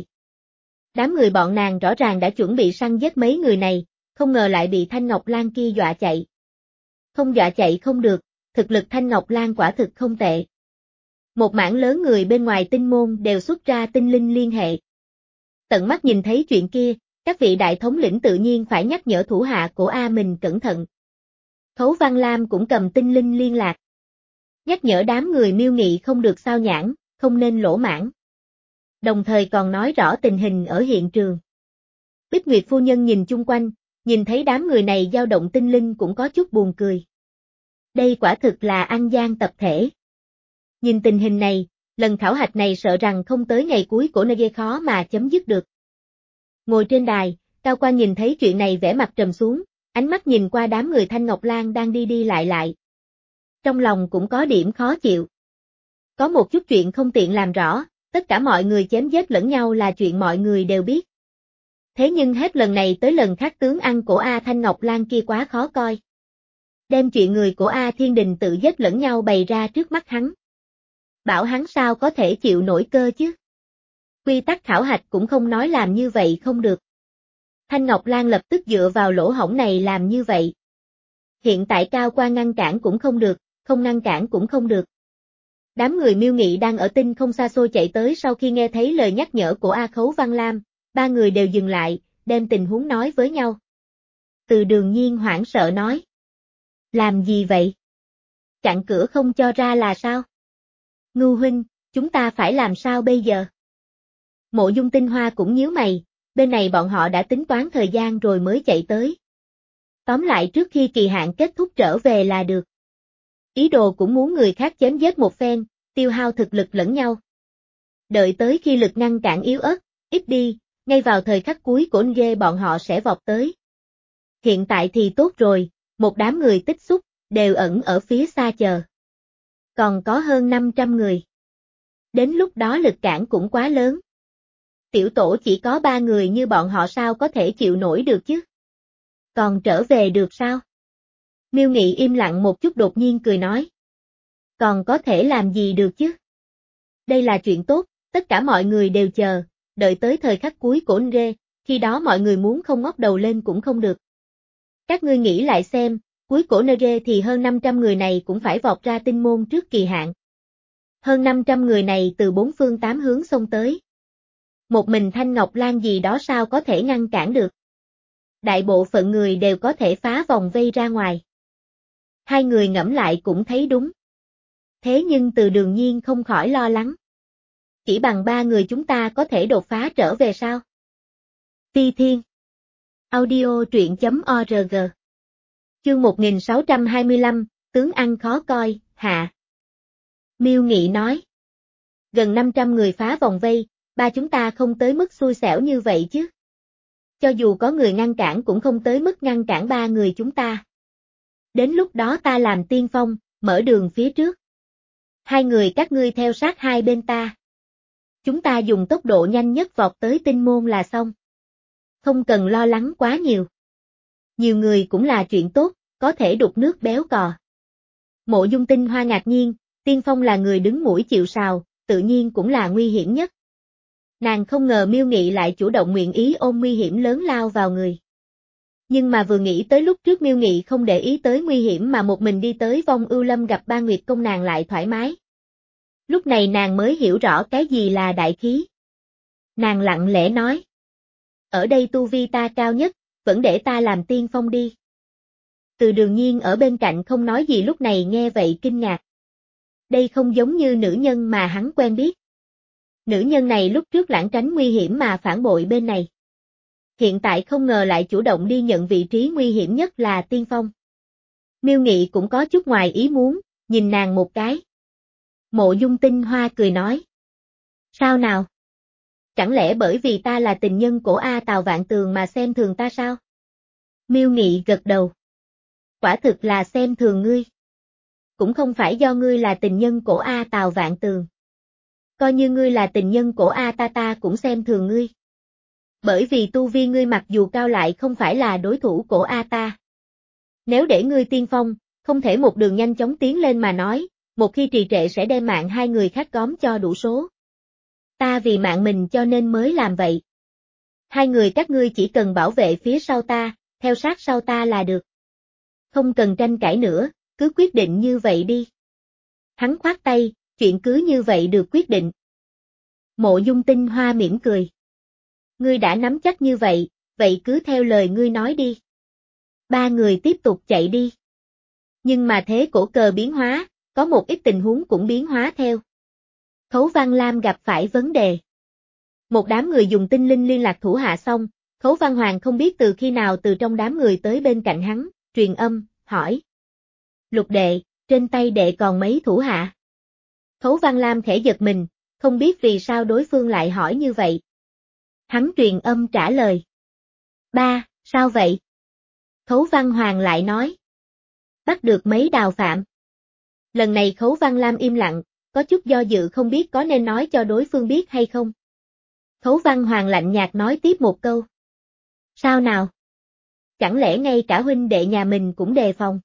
Đám người bọn nàng rõ ràng đã chuẩn bị săn giết mấy người này, không ngờ lại bị Thanh Ngọc Lan kia dọa chạy. Không dọa chạy không được, thực lực Thanh Ngọc Lan quả thực không tệ. Một mảng lớn người bên ngoài tinh môn đều xuất ra tinh linh liên hệ. Tận mắt nhìn thấy chuyện kia, các vị đại thống lĩnh tự nhiên phải nhắc nhở thủ hạ của A mình cẩn thận. Khấu Văn Lam cũng cầm tinh linh liên lạc. Nhắc nhở đám người Miêu Nghị không được sao nhãng, không nên lỗ mãng. Đồng thời còn nói rõ tình hình ở hiện trường. Bích Nguyệt phu nhân nhìn chung quanh, nhìn thấy đám người này dao động tinh linh cũng có chút buồn cười. Đây quả thực là ăn gian tập thể. Nhìn tình hình này, lần khảo hạch này sợ rằng không tới ngày cuối cổ Nê khó mà chấm dứt được. Ngồi trên đài, Cao Quan nhìn thấy chuyện này vẻ mặt trầm xuống, ánh mắt nhìn qua đám người Thanh Ngọc Lan đang đi đi lại lại. Trong lòng cũng có điểm khó chịu. Có một chút chuyện không tiện làm rõ, tất cả mọi người chém giết lẫn nhau là chuyện mọi người đều biết. Thế nhưng hết lần này tới lần khác tướng ăn của A Thanh Ngọc Lan kia quá khó coi. Đem chuyện người của A Thiên Đình tự giết lẫn nhau bày ra trước mắt hắn. Bảo hắn sao có thể chịu nổi cơ chứ? Quy tắc khảo hạch cũng không nói làm như vậy không được. Thanh Ngọc Lan lập tức dựa vào lỗ hổng này làm như vậy. Hiện tại Cao Quan ngăn cản cũng không được, không ngăn cản cũng không được. Đám người Miêu Nghị đang ở tinh không xa xôi chạy tới sau khi nghe thấy lời nhắc nhở của A Khấu Văn Lam, ba người đều dừng lại, đem tình huống nói với nhau. Từ Đường Nhiên hoảng sợ nói. Làm gì vậy? Chặn cửa không cho ra là sao? Ngưu huynh, chúng ta phải làm sao bây giờ? Mộ Dung Tinh Hoa cũng nhíu mày, bên này bọn họ đã tính toán thời gian rồi mới chạy tới. Tóm lại trước khi kỳ hạn kết thúc trở về là được. Ý đồ cũng muốn người khác chém giết một phen, tiêu hao thực lực lẫn nhau. Đợi tới khi lực ngăn cản yếu ớt, ít đi, ngay vào thời khắc cuối của Nê bọn họ sẽ vọt tới. Hiện tại thì tốt rồi, một đám người tích xúc, đều ẩn ở phía xa chờ. Còn có hơn năm trăm người. Đến lúc đó lực cản cũng quá lớn. Tiểu tổ chỉ có ba người như bọn họ sao có thể chịu nổi được chứ? Còn trở về được sao? Miêu Nghị im lặng một chút đột nhiên cười nói. Còn có thể làm gì được chứ? Đây là chuyện tốt, tất cả mọi người đều chờ, đợi tới thời khắc cuối của Nê, khi đó mọi người muốn không ngóc đầu lên cũng không được. Các ngươi nghĩ lại xem, cuối cổ Nê thì hơn năm trăm người này cũng phải vọt ra tinh môn trước kỳ hạn. Hơn năm trăm người này từ bốn phương tám hướng xông tới. Một mình Thanh Ngọc Lan gì đó sao có thể ngăn cản được. Đại bộ phận người đều có thể phá vòng vây ra ngoài. Hai người ngẫm lại cũng thấy đúng. Thế nhưng Từ Đường Nhiên không khỏi lo lắng. Chỉ bằng ba người chúng ta có thể đột phá trở về sao? Phi Thiên Audio truyện.org Chương một nghìn sáu trăm hai mươi lăm, tướng ăn khó coi, hạ. Miêu Nghị nói. Gần năm trăm người phá vòng vây, ba chúng ta không tới mức xui xẻo như vậy chứ. Cho dù có người ngăn cản cũng không tới mức ngăn cản ba người chúng ta. Đến lúc đó ta làm tiên phong, mở đường phía trước. Hai người các ngươi theo sát hai bên ta. Chúng ta dùng tốc độ nhanh nhất vọt tới tinh môn là xong. Không cần lo lắng quá nhiều. Nhiều người cũng là chuyện tốt, có thể đục nước béo cò. Mộ Dung Tinh Hoa ngạc nhiên, tiên phong là người đứng mũi chịu sào, tự nhiên cũng là nguy hiểm nhất. Nàng không ngờ Miêu Nghị lại chủ động nguyện ý ôm nguy hiểm lớn lao vào người. Nhưng mà vừa nghĩ tới lúc trước Miêu Nghị không để ý tới nguy hiểm mà một mình đi tới Vong Ưu Lâm gặp Ba Nguyệt Công nàng lại thoải mái. Lúc này nàng mới hiểu rõ cái gì là đại khí. Nàng lặng lẽ nói. Ở đây tu vi ta cao nhất, vẫn để ta làm tiên phong đi. Từ Đường Nhiên ở bên cạnh không nói gì lúc này nghe vậy kinh ngạc. Đây không giống như nữ nhân mà hắn quen biết. Nữ nhân này lúc trước lảng tránh nguy hiểm mà phản bội bên này. Hiện tại không ngờ lại chủ động đi nhận vị trí nguy hiểm nhất là tiên phong. Miêu Nghị cũng có chút ngoài ý muốn, nhìn nàng một cái. Mộ Dung Tinh Hoa cười nói. Sao nào? Chẳng lẽ bởi vì ta là tình nhân của A Tào Vạn Tường mà xem thường ta sao? Miêu Nghị gật đầu. Quả thực là xem thường ngươi. Cũng không phải do ngươi là tình nhân của A Tào Vạn Tường. Coi như ngươi là tình nhân của A ta ta cũng xem thường ngươi. Bởi vì tu vi ngươi mặc dù cao lại không phải là đối thủ của A ta. Nếu để ngươi tiên phong, không thể một đường nhanh chóng tiến lên mà nói, một khi trì trệ sẽ đem mạng hai người khác góm cho đủ số. Ta vì mạng mình cho nên mới làm vậy. Hai người các ngươi chỉ cần bảo vệ phía sau ta, theo sát sau ta là được. Không cần tranh cãi nữa, cứ quyết định như vậy đi. Hắn khoát tay, chuyện cứ như vậy được quyết định. Mộ Dung Tinh Hoa mỉm cười. Ngươi đã nắm chắc như vậy, vậy cứ theo lời ngươi nói đi. Ba người tiếp tục chạy đi. Nhưng mà thế cổ cờ biến hóa, có một ít tình huống cũng biến hóa theo. Khấu Văn Lam gặp phải vấn đề. Một đám người dùng tinh linh liên lạc thủ hạ xong, Khấu Văn Hoàng không biết từ khi nào từ trong đám người tới bên cạnh hắn, truyền âm, hỏi. Lục đệ, trên tay đệ còn mấy thủ hạ? Khấu Văn Lam khẽ giật mình, không biết vì sao đối phương lại hỏi như vậy. Hắn truyền âm trả lời. Ba, sao vậy? Khấu Văn Hoàng lại nói. Bắt được mấy đào phạm. Lần này Khấu Văn Lam im lặng, có chút do dự không biết có nên nói cho đối phương biết hay không. Khấu Văn Hoàng lạnh nhạt nói tiếp một câu. Sao nào? Chẳng lẽ ngay cả huynh đệ nhà mình cũng đề phòng?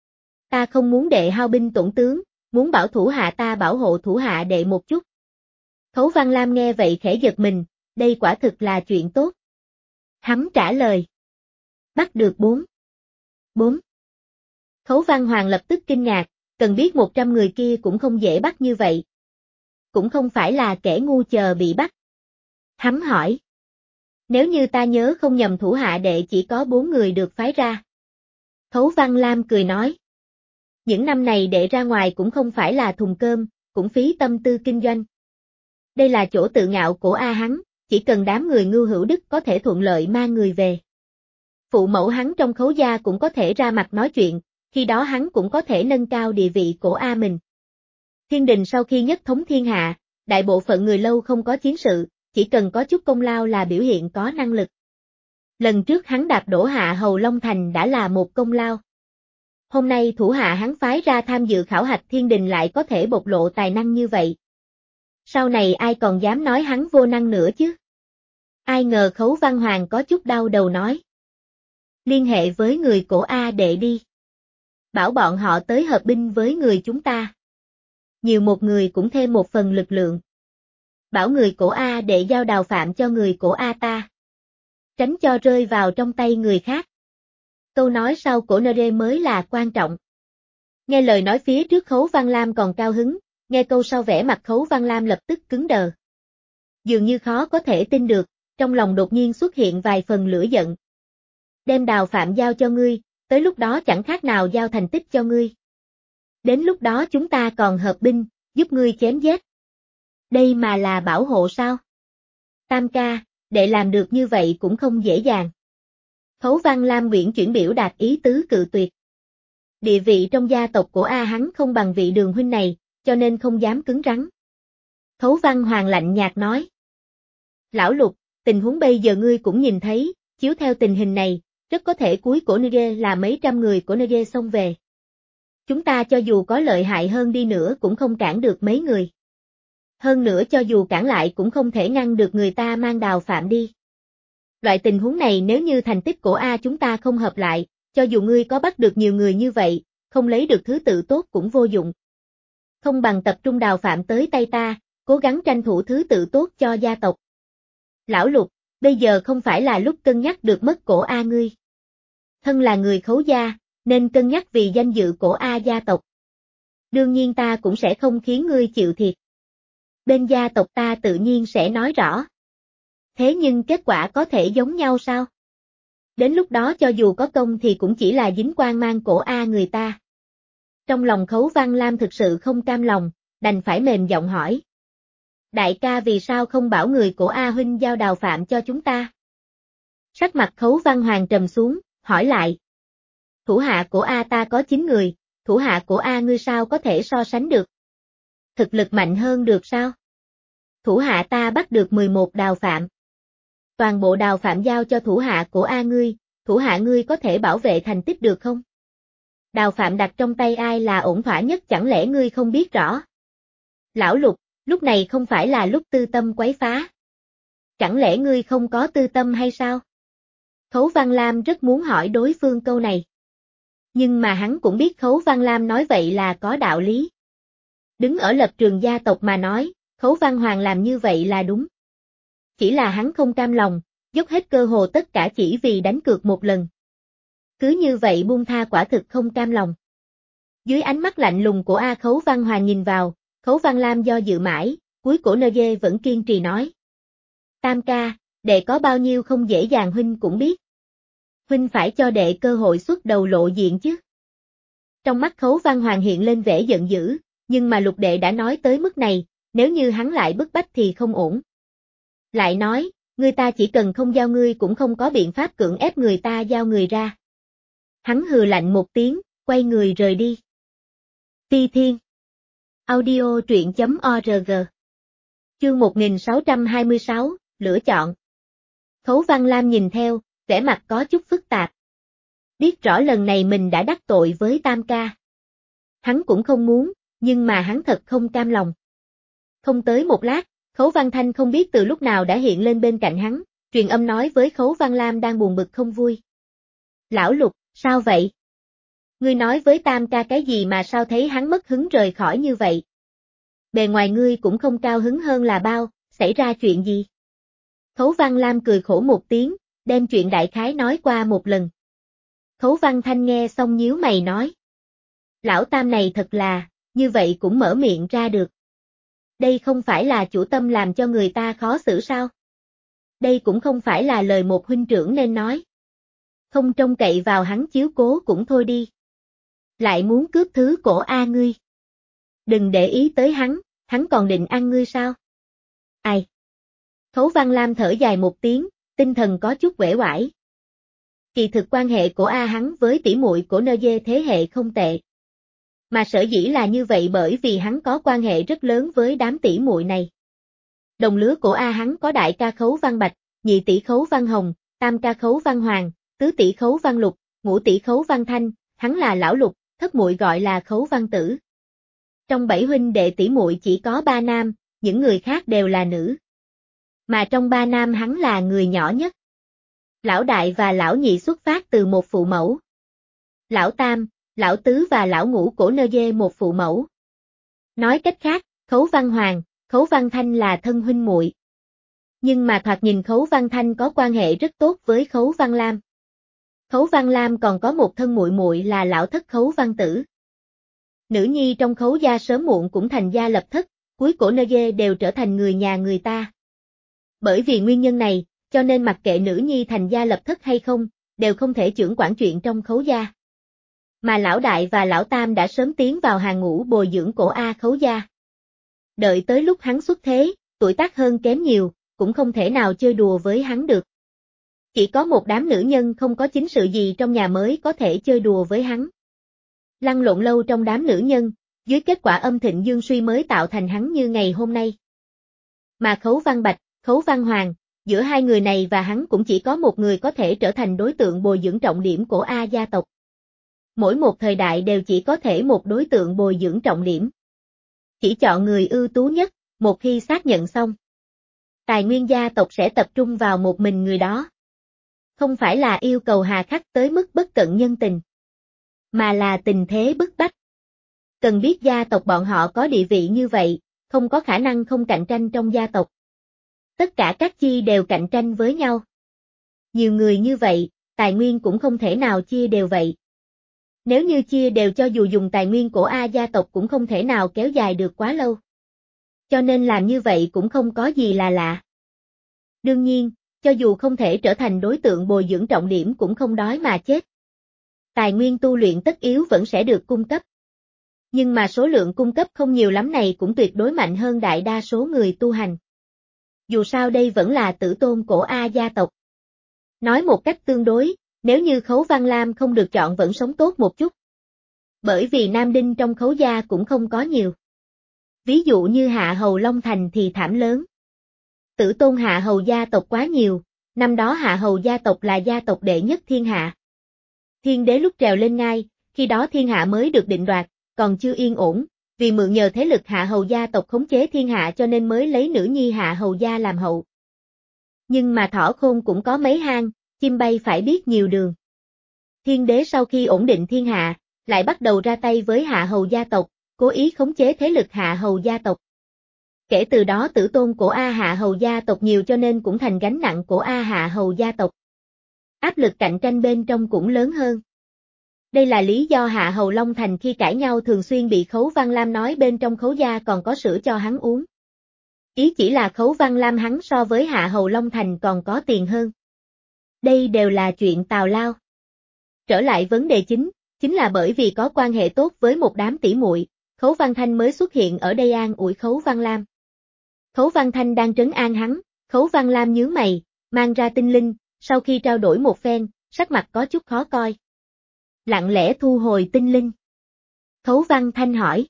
Ta không muốn đệ hao binh tổn tướng, muốn bảo thủ hạ ta bảo hộ thủ hạ đệ một chút. Khấu Văn Lam nghe vậy khẽ giật mình, đây quả thực là chuyện tốt. Hắn trả lời. Bắt được bốn. Bốn. Khấu Văn Hoàng lập tức kinh ngạc, cần biết một trăm người kia cũng không dễ bắt như vậy. Cũng không phải là kẻ ngu chờ bị bắt. Hắn hỏi. Nếu như ta nhớ không nhầm thủ hạ đệ chỉ có bốn người được phái ra. Khấu Văn Lam cười nói. Những năm này đệ ra ngoài cũng không phải là thùng cơm, cũng phí tâm tư kinh doanh. Đây là chỗ tự ngạo của A hắn, chỉ cần đám người Ngưu Hữu Đức có thể thuận lợi mang người về. Phụ mẫu hắn trong Khấu gia cũng có thể ra mặt nói chuyện, khi đó hắn cũng có thể nâng cao địa vị của A mình. Thiên đình sau khi nhất thống thiên hạ, đại bộ phận người lâu không có chiến sự, chỉ cần có chút công lao là biểu hiện có năng lực. Lần trước hắn đạp đổ hạ Hầu Long Thành đã là một công lao. Hôm nay thủ hạ hắn phái ra tham dự khảo hạch thiên đình lại có thể bộc lộ tài năng như vậy. Sau này ai còn dám nói hắn vô năng nữa chứ? Ai ngờ Khấu Văn Hoàng có chút đau đầu nói. Liên hệ với người của A đệ đi. Bảo bọn họ tới hợp binh với người chúng ta. Nhiều một người cũng thêm một phần lực lượng. Bảo người của A đệ giao đào phạm cho người của A ta. Tránh cho rơi vào trong tay người khác. Câu nói sau của Nere mới là quan trọng. Nghe lời nói phía trước Khấu Văn Lam còn cao hứng, nghe câu sau vẻ mặt Khấu Văn Lam lập tức cứng đờ. Dường như khó có thể tin được, trong lòng đột nhiên xuất hiện vài phần lửa giận. Đem đào phạm giao cho ngươi, tới lúc đó chẳng khác nào giao thành tích cho ngươi. Đến lúc đó chúng ta còn hợp binh, giúp ngươi chém giết. Đây mà là bảo hộ sao? Tam ca, để làm được như vậy cũng không dễ dàng. Khấu Văn Lam nguyện chuyển biểu đạt ý tứ cự tuyệt. Địa vị trong gia tộc của A hắn không bằng vị Đường huynh này, cho nên không dám cứng rắn. Khấu Văn Hoàng lạnh nhạt nói. Lão Lục, tình huống bây giờ ngươi cũng nhìn thấy, chiếu theo tình hình này, rất có thể cuối của Niger là mấy trăm người của Niger xông về. Chúng ta cho dù có lợi hại hơn đi nữa cũng không cản được mấy người. Hơn nữa cho dù cản lại cũng không thể ngăn được người ta mang Đào Phạm đi. Loại tình huống này nếu như thành tích của A chúng ta không hợp lại, cho dù ngươi có bắt được nhiều người như vậy, không lấy được thứ tự tốt cũng vô dụng. Không bằng tập trung Đào Phạm tới tay ta, cố gắng tranh thủ thứ tự tốt cho gia tộc. Lão Lục, bây giờ không phải là lúc cân nhắc được mất cổ A ngươi. Thân là người Khấu gia, nên cân nhắc vì danh dự cổ A gia tộc. Đương nhiên ta cũng sẽ không khiến ngươi chịu thiệt. Bên gia tộc ta tự nhiên sẽ nói rõ. Thế nhưng kết quả có thể giống nhau sao? Đến lúc đó cho dù có công thì cũng chỉ là dính quan mang cổ A người ta. Trong lòng Khấu Văn Lam thực sự không cam lòng, đành phải mềm giọng hỏi. Đại ca vì sao không bảo người cổ A huynh giao Đào Phạm cho chúng ta? Sắc mặt Khấu Văn Hoàng trầm xuống, hỏi lại. Thủ hạ của A ta có chín người, thủ hạ của A ngươi sao có thể so sánh được? Thực lực mạnh hơn được sao? Thủ hạ ta bắt được mười một Đào Phạm. Toàn bộ Đào Phạm giao cho thủ hạ của A ngươi, thủ hạ ngươi có thể bảo vệ thành tích được không? Đào Phạm đặt trong tay ai là ổn thỏa nhất chẳng lẽ ngươi không biết rõ? Lão Lục, lúc này không phải là lúc tư tâm quấy phá. Chẳng lẽ ngươi không có tư tâm hay sao? Khấu Văn Lam rất muốn hỏi đối phương câu này. Nhưng mà hắn cũng biết Khấu Văn Lam nói vậy là có đạo lý. Đứng ở lập trường gia tộc mà nói, Khấu Văn Hoàng làm như vậy là đúng. Chỉ là hắn không cam lòng, dốc hết cơ hồ tất cả chỉ vì đánh cược một lần. Cứ như vậy buông tha quả thực không cam lòng. Dưới ánh mắt lạnh lùng của A Khấu Văn Hoàng nhìn vào, Khấu Văn Lam do dự mãi, cuối cổ nơ dê vẫn kiên trì nói. Tam ca, đệ có bao nhiêu không dễ dàng huynh cũng biết. Huynh phải cho đệ cơ hội xuất đầu lộ diện chứ. Trong mắt Khấu Văn Hoàng hiện lên vẻ giận dữ, nhưng mà Lục đệ đã nói tới mức này, nếu như hắn lại bức bách thì không ổn. Lại nói, người ta chỉ cần không giao ngươi cũng không có biện pháp cưỡng ép người ta giao người ra. Hắn hừ lạnh một tiếng, quay người rời đi. Ti Thiên Audio truyện chấm org Chương một nghìn sáu trăm hai mươi sáu, lựa chọn. Khấu Văn Lam nhìn theo, vẻ mặt có chút phức tạp. Biết rõ lần này mình đã đắc tội với Tam ca. Hắn cũng không muốn, nhưng mà hắn thật không cam lòng. Không tới một lát, Khấu Văn Thanh không biết từ lúc nào đã hiện lên bên cạnh hắn, truyền âm nói với Khấu Văn Lam đang buồn bực không vui. Lão Lục, sao vậy? Ngươi nói với Tam ca cái gì mà sao thấy hắn mất hứng rời khỏi như vậy? Bề ngoài ngươi cũng không cao hứng hơn là bao, xảy ra chuyện gì? Khấu Văn Lam cười khổ một tiếng, đem chuyện đại khái nói qua một lần. Khấu Văn Thanh nghe xong nhíu mày nói. Lão Tam này thật là, như vậy cũng mở miệng ra được. Đây không phải là chủ tâm làm cho người ta khó xử sao? Đây cũng không phải là lời một huynh trưởng nên nói. Không trông cậy vào hắn chiếu cố cũng thôi đi. Lại muốn cướp thứ cổ A ngươi. Đừng để ý tới hắn, hắn còn định ăn ngươi sao? Ai? Khấu Văn Lam thở dài một tiếng, tinh thần có chút uể oải. Kỳ thực quan hệ của A hắn với tỷ muội của nơ dê thế hệ không tệ. Mà sở dĩ là như vậy bởi vì hắn có quan hệ rất lớn với đám tỷ muội này. Đồng lứa của A hắn có đại ca Khấu Văn Bạch, nhị tỷ Khấu Văn Hồng, tam ca Khấu Văn Hoàng, tứ tỷ Khấu Văn Lục, ngũ tỷ Khấu Văn Thanh, hắn là lão Lục, thất muội gọi là Khấu Văn Tử. Trong bảy huynh đệ tỷ muội chỉ có ba nam, những người khác đều là nữ. Mà trong ba nam hắn là người nhỏ nhất. Lão đại và lão nhị xuất phát từ một phụ mẫu. Lão tam, lão tứ và lão ngũ của nơ dê một phụ mẫu. Nói cách khác, Khấu Văn Hoàng, Khấu Văn Thanh là thân huynh muội. Nhưng mà thoạt nhìn Khấu Văn Thanh có quan hệ rất tốt với Khấu Văn Lam. Khấu Văn Lam còn có một thân muội muội là lão thất Khấu Văn Tử. Nữ nhi trong Khấu gia sớm muộn cũng thành gia lập thất, cuối cổ nơ dê đều trở thành người nhà người ta. Bởi vì nguyên nhân này, cho nên mặc kệ nữ nhi thành gia lập thất hay không, đều không thể chưởng quản chuyện trong Khấu gia. Mà lão đại và lão tam đã sớm tiến vào hàng ngũ bồi dưỡng cổ A Khấu gia. Đợi tới lúc hắn xuất thế, tuổi tác hơn kém nhiều, cũng không thể nào chơi đùa với hắn được. Chỉ có một đám nữ nhân không có chính sự gì trong nhà mới có thể chơi đùa với hắn. Lăn lộn lâu trong đám nữ nhân, dưới kết quả âm thịnh dương suy mới tạo thành hắn như ngày hôm nay. Mà Khấu Văn Bạch, Khấu Văn Hoàng, giữa hai người này và hắn cũng chỉ có một người có thể trở thành đối tượng bồi dưỡng trọng điểm của A gia tộc. Mỗi một thời đại đều chỉ có thể một đối tượng bồi dưỡng trọng điểm. Chỉ chọn người ưu tú nhất, một khi xác nhận xong. Tài nguyên gia tộc sẽ tập trung vào một mình người đó. Không phải là yêu cầu hà khắc tới mức bất cận nhân tình, mà là tình thế bức bách. Cần biết gia tộc bọn họ có địa vị như vậy, không có khả năng không cạnh tranh trong gia tộc. Tất cả các chi đều cạnh tranh với nhau. Nhiều người như vậy, tài nguyên cũng không thể nào chia đều vậy. Nếu như chia đều cho dù dùng tài nguyên của A gia tộc cũng không thể nào kéo dài được quá lâu. Cho nên làm như vậy cũng không có gì là lạ. Đương nhiên, cho dù không thể trở thành đối tượng bồi dưỡng trọng điểm cũng không đói mà chết. Tài nguyên tu luyện tất yếu vẫn sẽ được cung cấp. Nhưng mà số lượng cung cấp không nhiều lắm này cũng tuyệt đối mạnh hơn đại đa số người tu hành. Dù sao đây vẫn là tử tôn của A gia tộc. Nói một cách tương đối, nếu như Khấu Văn Lam không được chọn vẫn sống tốt một chút. Bởi vì nam đinh trong Khấu gia cũng không có nhiều. Ví dụ như Hạ Hầu Long Thành thì thảm lớn. Tử tôn Hạ Hầu gia tộc quá nhiều, năm đó Hạ Hầu gia tộc là gia tộc đệ nhất thiên hạ. Thiên đế lúc trèo lên ngai, khi đó thiên hạ mới được định đoạt, còn chưa yên ổn, vì mượn nhờ thế lực Hạ Hầu gia tộc khống chế thiên hạ cho nên mới lấy nữ nhi Hạ Hầu gia làm hậu. Nhưng mà thỏ khôn cũng có mấy hang, chim bay phải biết nhiều đường. Thiên đế sau khi ổn định thiên hạ, lại bắt đầu ra tay với Hạ Hầu gia tộc, cố ý khống chế thế lực Hạ Hầu gia tộc. Kể từ đó tử tôn của A Hạ Hầu gia tộc nhiều cho nên cũng thành gánh nặng của A Hạ Hầu gia tộc. Áp lực cạnh tranh bên trong cũng lớn hơn. Đây là lý do Hạ Hầu Long Thành khi cãi nhau thường xuyên bị Khấu Văn Lam nói bên trong Khấu gia còn có sữa cho hắn uống. Ý chỉ là Khấu Văn Lam hắn so với Hạ Hầu Long Thành còn có tiền hơn. Đây đều là chuyện tào lao. Trở lại vấn đề chính, chính là bởi vì có quan hệ tốt với một đám tỷ muội, Khấu Văn Thanh mới xuất hiện ở đây an ủi Khấu Văn Lam. Khấu Văn Thanh đang trấn an hắn, Khấu Văn Lam nhướng mày, mang ra tinh linh, sau khi trao đổi một phen, sắc mặt có chút khó coi. Lặng lẽ thu hồi tinh linh. Khấu Văn Thanh hỏi.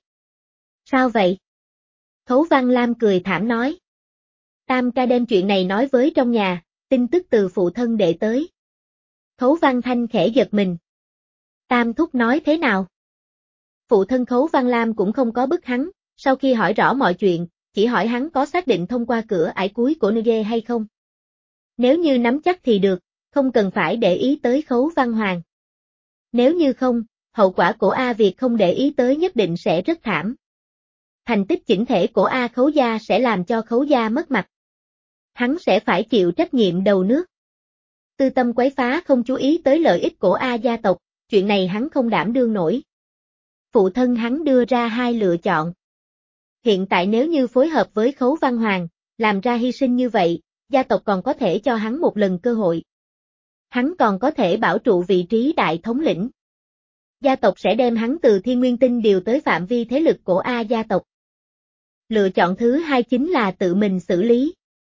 Sao vậy? Khấu Văn Lam cười thảm nói. Tam ca đem chuyện này nói với trong nhà, tin tức từ phụ thân đệ tới. Khấu Văn Thanh khẽ giật mình. Tam thúc nói thế nào? Phụ thân Khấu Văn Lam cũng không có bức hắn, sau khi hỏi rõ mọi chuyện, chỉ hỏi hắn có xác định thông qua cửa ải cuối của Nge hay không. Nếu như nắm chắc thì được, không cần phải để ý tới Khấu Văn Hoàng. Nếu như không, hậu quả của A Việt không để ý tới nhất định sẽ rất thảm. Thành tích chỉnh thể của A Khấu gia sẽ làm cho Khấu gia mất mặt. Hắn sẽ phải chịu trách nhiệm đầu nước. Tư tâm quấy phá không chú ý tới lợi ích của A gia tộc, chuyện này hắn không đảm đương nổi. Phụ thân hắn đưa ra hai lựa chọn. Hiện tại nếu như phối hợp với Khấu Văn Hoàng, làm ra hy sinh như vậy, gia tộc còn có thể cho hắn một lần cơ hội. Hắn còn có thể bảo trụ vị trí đại thống lĩnh. Gia tộc sẽ đem hắn từ Thiên Nguyên Tinh điều tới phạm vi thế lực của A gia tộc. Lựa chọn thứ hai chính là tự mình xử lý.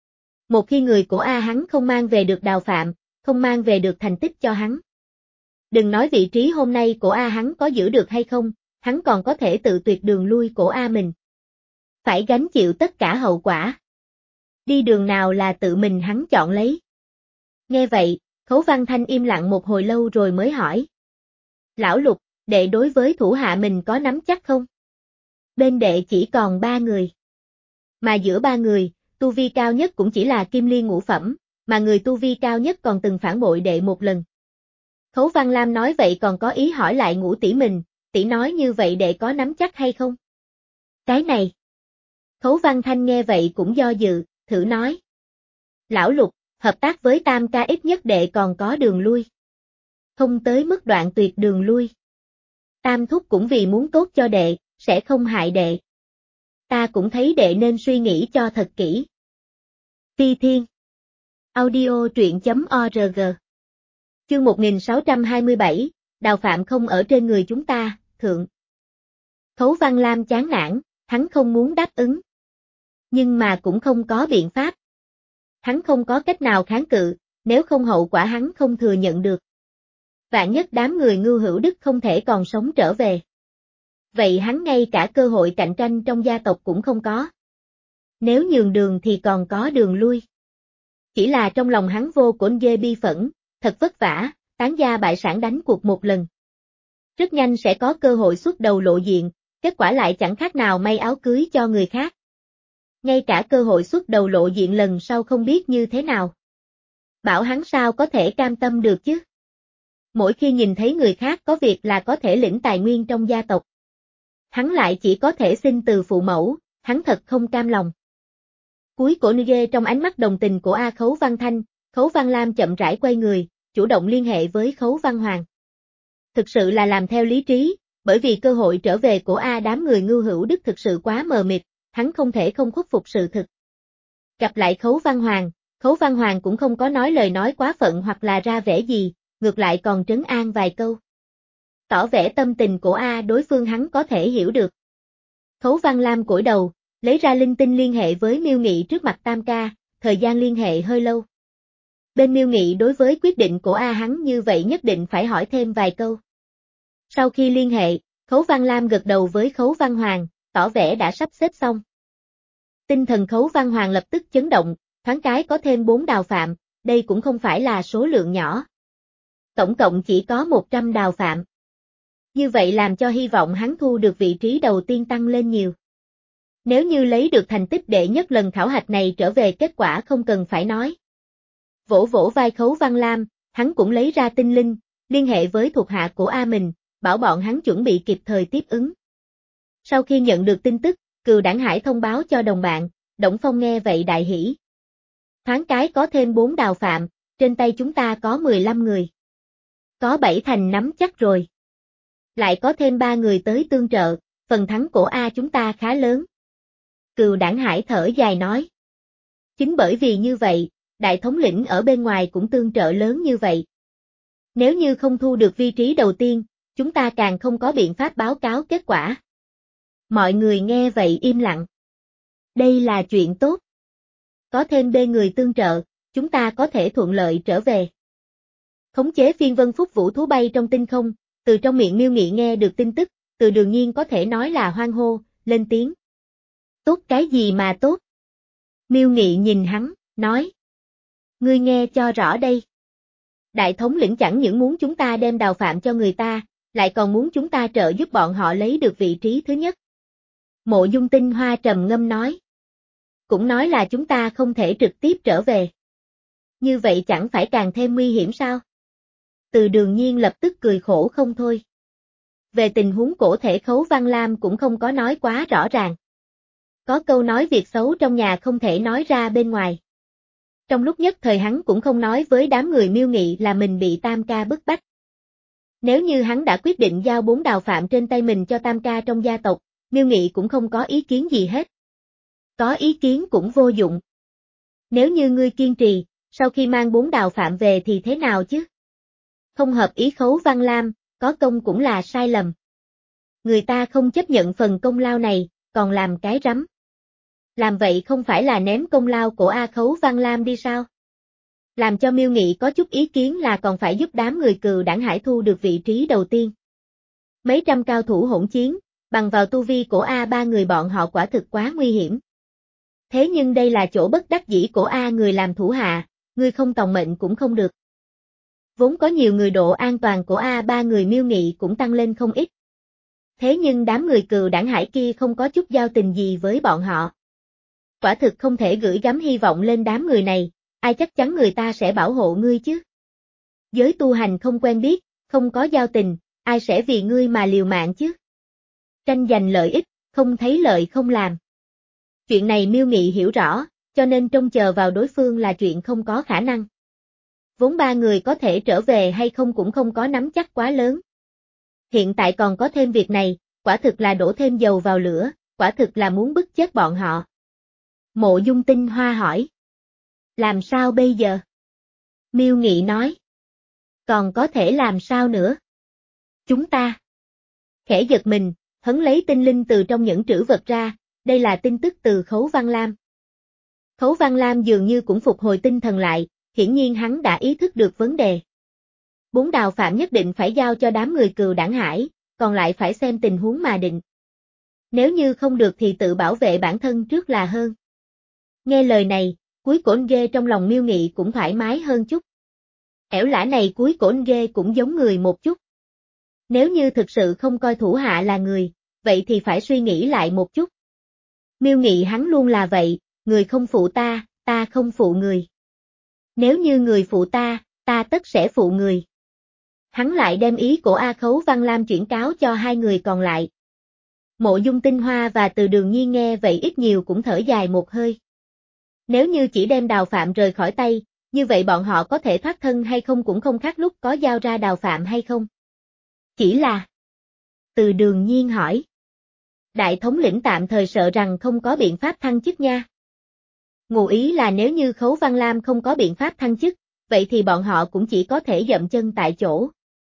Một khi người của A hắn không mang về được Đào Phạm, không mang về được thành tích cho hắn. Đừng nói vị trí hôm nay của A hắn có giữ được hay không, hắn còn có thể tự tuyệt đường lui của A mình. Phải gánh chịu tất cả hậu quả. Đi đường nào là tự mình hắn chọn lấy. Nghe vậy, Khấu Văn Thanh im lặng một hồi lâu rồi mới hỏi. Lão Lục, đệ đối với thủ hạ mình có nắm chắc không? Bên đệ chỉ còn ba người. Mà giữa ba người, tu vi cao nhất cũng chỉ là Kim Liên ngũ phẩm, mà người tu vi cao nhất còn từng phản bội đệ một lần. Khấu Văn Lam nói vậy còn có ý hỏi lại Ngũ tỷ mình, tỷ nói như vậy đệ có nắm chắc hay không? Cái này. Khấu Văn Thanh nghe vậy cũng do dự, thử nói. Lão Lục, hợp tác với Tam ca ít nhất đệ còn có đường lui. Không tới mức đoạn tuyệt đường lui. Tam thúc cũng vì muốn tốt cho đệ, sẽ không hại đệ. Ta cũng thấy đệ nên suy nghĩ cho thật kỹ. Phi Thiên Audio truyện.org Chương một nghìn sáu trăm hai mươi bảy, Đào Phạm không ở trên người chúng ta, thượng. Khấu Văn Lam chán nản, hắn không muốn đáp ứng. Nhưng mà cũng không có biện pháp. Hắn không có cách nào kháng cự, nếu không hậu quả hắn không thừa nhận được. Vạn nhất đám người Ngưu Hữu Đức không thể còn sống trở về. Vậy hắn ngay cả cơ hội cạnh tranh trong gia tộc cũng không có. Nếu nhường đường thì còn có đường lui. Chỉ là trong lòng hắn vô cùng ghê bi phẫn, thật vất vả, tán gia bại sản đánh cuộc một lần. Rất nhanh sẽ có cơ hội xuất đầu lộ diện, kết quả lại chẳng khác nào may áo cưới cho người khác. Ngay cả cơ hội xuất đầu lộ diện lần sau không biết như thế nào. Bảo hắn sao có thể cam tâm được chứ? Mỗi khi nhìn thấy người khác có việc là có thể lĩnh tài nguyên trong gia tộc. Hắn lại chỉ có thể xin từ phụ mẫu, hắn thật không cam lòng. Cuối cổ Niger trong ánh mắt đồng tình của A Khấu Văn Thanh, Khấu Văn Lam chậm rãi quay người, chủ động liên hệ với Khấu Văn Hoàng. Thực sự là làm theo lý trí, bởi vì cơ hội trở về của A đám người Ngưu Hữu Đức thực sự quá mờ mịt, hắn không thể không khuất phục sự thực. Gặp lại Khấu Văn Hoàng, Khấu Văn Hoàng cũng không có nói lời nói quá phận hoặc là ra vẻ gì, ngược lại còn trấn an vài câu. Tỏ vẻ tâm tình của A đối phương hắn có thể hiểu được. Khấu Văn Lam cúi đầu, lấy ra linh tinh liên hệ với Miêu Nghị trước mặt Tam ca, thời gian liên hệ hơi lâu. Bên Miêu Nghị đối với quyết định của A hắn như vậy nhất định phải hỏi thêm vài câu. Sau khi liên hệ, Khấu Văn Lam gật đầu với Khấu Văn Hoàng, tỏ vẻ đã sắp xếp xong. Tinh thần Khấu Văn Hoàng lập tức chấn động, thoáng cái có thêm bốn đào phạm, đây cũng không phải là số lượng nhỏ. Tổng cộng chỉ có một trăm đào phạm. Như vậy làm cho hy vọng hắn thu được vị trí đầu tiên tăng lên nhiều. Nếu như lấy được thành tích đệ nhất lần khảo hạch này trở về kết quả không cần phải nói. Vỗ vỗ vai Khấu Văn Lam, hắn cũng lấy ra tinh linh, liên hệ với thuộc hạ của A mình, bảo bọn hắn chuẩn bị kịp thời tiếp ứng. Sau khi nhận được tin tức, Cừu Đảng Hải thông báo cho đồng bạn, Đổng Phong nghe vậy đại hỉ. Thoáng cái có thêm bốn đào phạm, trên tay chúng ta có mười lăm người. Có bảy thành nắm chắc rồi. Lại có thêm ba người tới tương trợ, phần thắng của A chúng ta khá lớn. Cừu Đảng Hải thở dài nói. Chính bởi vì như vậy, đại thống lĩnh ở bên ngoài cũng tương trợ lớn như vậy. Nếu như không thu được vị trí đầu tiên, chúng ta càng không có biện pháp báo cáo kết quả. Mọi người nghe vậy im lặng. Đây là chuyện tốt. Có thêm bên người tương trợ, chúng ta có thể thuận lợi trở về. Khống chế phiên vân phúc vũ thú bay trong tinh không, từ trong miệng Miêu Nghị nghe được tin tức, từ đương nhiên có thể nói là hoan hô, lên tiếng. Tốt cái gì mà tốt? Miêu Nghị nhìn hắn, nói. Ngươi nghe cho rõ đây. Đại thống lĩnh chẳng những muốn chúng ta đem đào phạm cho người ta, lại còn muốn chúng ta trợ giúp bọn họ lấy được vị trí thứ nhất. Mộ Dung Tinh Hoa trầm ngâm nói. Cũng nói là chúng ta không thể trực tiếp trở về. Như vậy chẳng phải càng thêm nguy hiểm sao? Từ Đường Nhiên lập tức cười khổ không thôi. Về tình huống cổ thể Khấu Văn Lam cũng không có nói quá rõ ràng. Có câu nói việc xấu trong nhà không thể nói ra bên ngoài. Trong lúc nhất thời hắn cũng không nói với đám người Miêu Nghị là mình bị Tam ca bức bách. Nếu như hắn đã quyết định giao bốn đào phạm trên tay mình cho Tam ca trong gia tộc, Miêu Nghị cũng không có ý kiến gì hết. Có ý kiến cũng vô dụng. Nếu như ngươi kiên trì, sau khi mang bốn đào phạm về thì thế nào chứ? Không hợp ý Khấu Văn Lam, có công cũng là sai lầm. Người ta không chấp nhận phần công lao này, còn làm cái rắm. Làm vậy không phải là ném công lao của A Khấu Văn Lam đi sao? Làm cho Miêu Nghị có chút ý kiến là còn phải giúp đám người Cừu Đảng Hải thu được vị trí đầu tiên. Mấy trăm cao thủ hỗn chiến, bằng vào tu vi của A ba người bọn họ quả thực quá nguy hiểm. Thế nhưng đây là chỗ bất đắc dĩ của A người làm thủ hạ, người không tòng mệnh cũng không được. Vốn có nhiều người độ an toàn của A ba người Miêu Nghị cũng tăng lên không ít. Thế nhưng đám người Cừu Đảng Hải kia không có chút giao tình gì với bọn họ. Quả thực không thể gửi gắm hy vọng lên đám người này, ai chắc chắn người ta sẽ bảo hộ ngươi chứ. Giới tu hành không quen biết, không có giao tình, ai sẽ vì ngươi mà liều mạng chứ. Tranh giành lợi ích, không thấy lợi không làm. Chuyện này Miêu Nghị hiểu rõ, cho nên trông chờ vào đối phương là chuyện không có khả năng. Vốn ba người có thể trở về hay không cũng không có nắm chắc quá lớn. Hiện tại còn có thêm việc này, quả thực là đổ thêm dầu vào lửa, quả thực là muốn bức chết bọn họ. Mộ Dung Tinh Hoa hỏi. Làm sao bây giờ? Miêu Nghị nói. Còn có thể làm sao nữa? Chúng ta. Khẽ giật mình, hấn lấy tinh linh từ trong những trữ vật ra, đây là tin tức từ Khấu Văn Lam. Khấu Văn Lam dường như cũng phục hồi tinh thần lại, hiển nhiên hắn đã ý thức được vấn đề. Bốn đào phạm nhất định phải giao cho đám người Cừu Đảng Hải, còn lại phải xem tình huống mà định. Nếu như không được thì tự bảo vệ bản thân trước là hơn. Nghe lời này, cuối cổ ghê trong lòng Miêu Nghị cũng thoải mái hơn chút. Ẻo lả này cuối cổ ghê cũng giống người một chút. Nếu như thực sự không coi thủ hạ là người, vậy thì phải suy nghĩ lại một chút. Miêu Nghị hắn luôn là vậy, người không phụ ta, ta không phụ người. Nếu như người phụ ta, ta tất sẽ phụ người. Hắn lại đem ý của A Khấu Văn Lam chuyển cáo cho hai người còn lại. Mộ Dung Tinh Hoa và Từ Đường Nhiên nghe vậy ít nhiều cũng thở dài một hơi. Nếu như chỉ đem Đào Phạm rời khỏi tay, như vậy bọn họ có thể thoát thân hay không cũng không khác lúc có giao ra Đào Phạm hay không. Chỉ là... Từ Đường Nhiên hỏi. Đại thống lĩnh tạm thời sợ rằng không có biện pháp thăng chức nha. Ngụ ý là nếu như Khấu Văn Lam không có biện pháp thăng chức, vậy thì bọn họ cũng chỉ có thể dậm chân tại chỗ.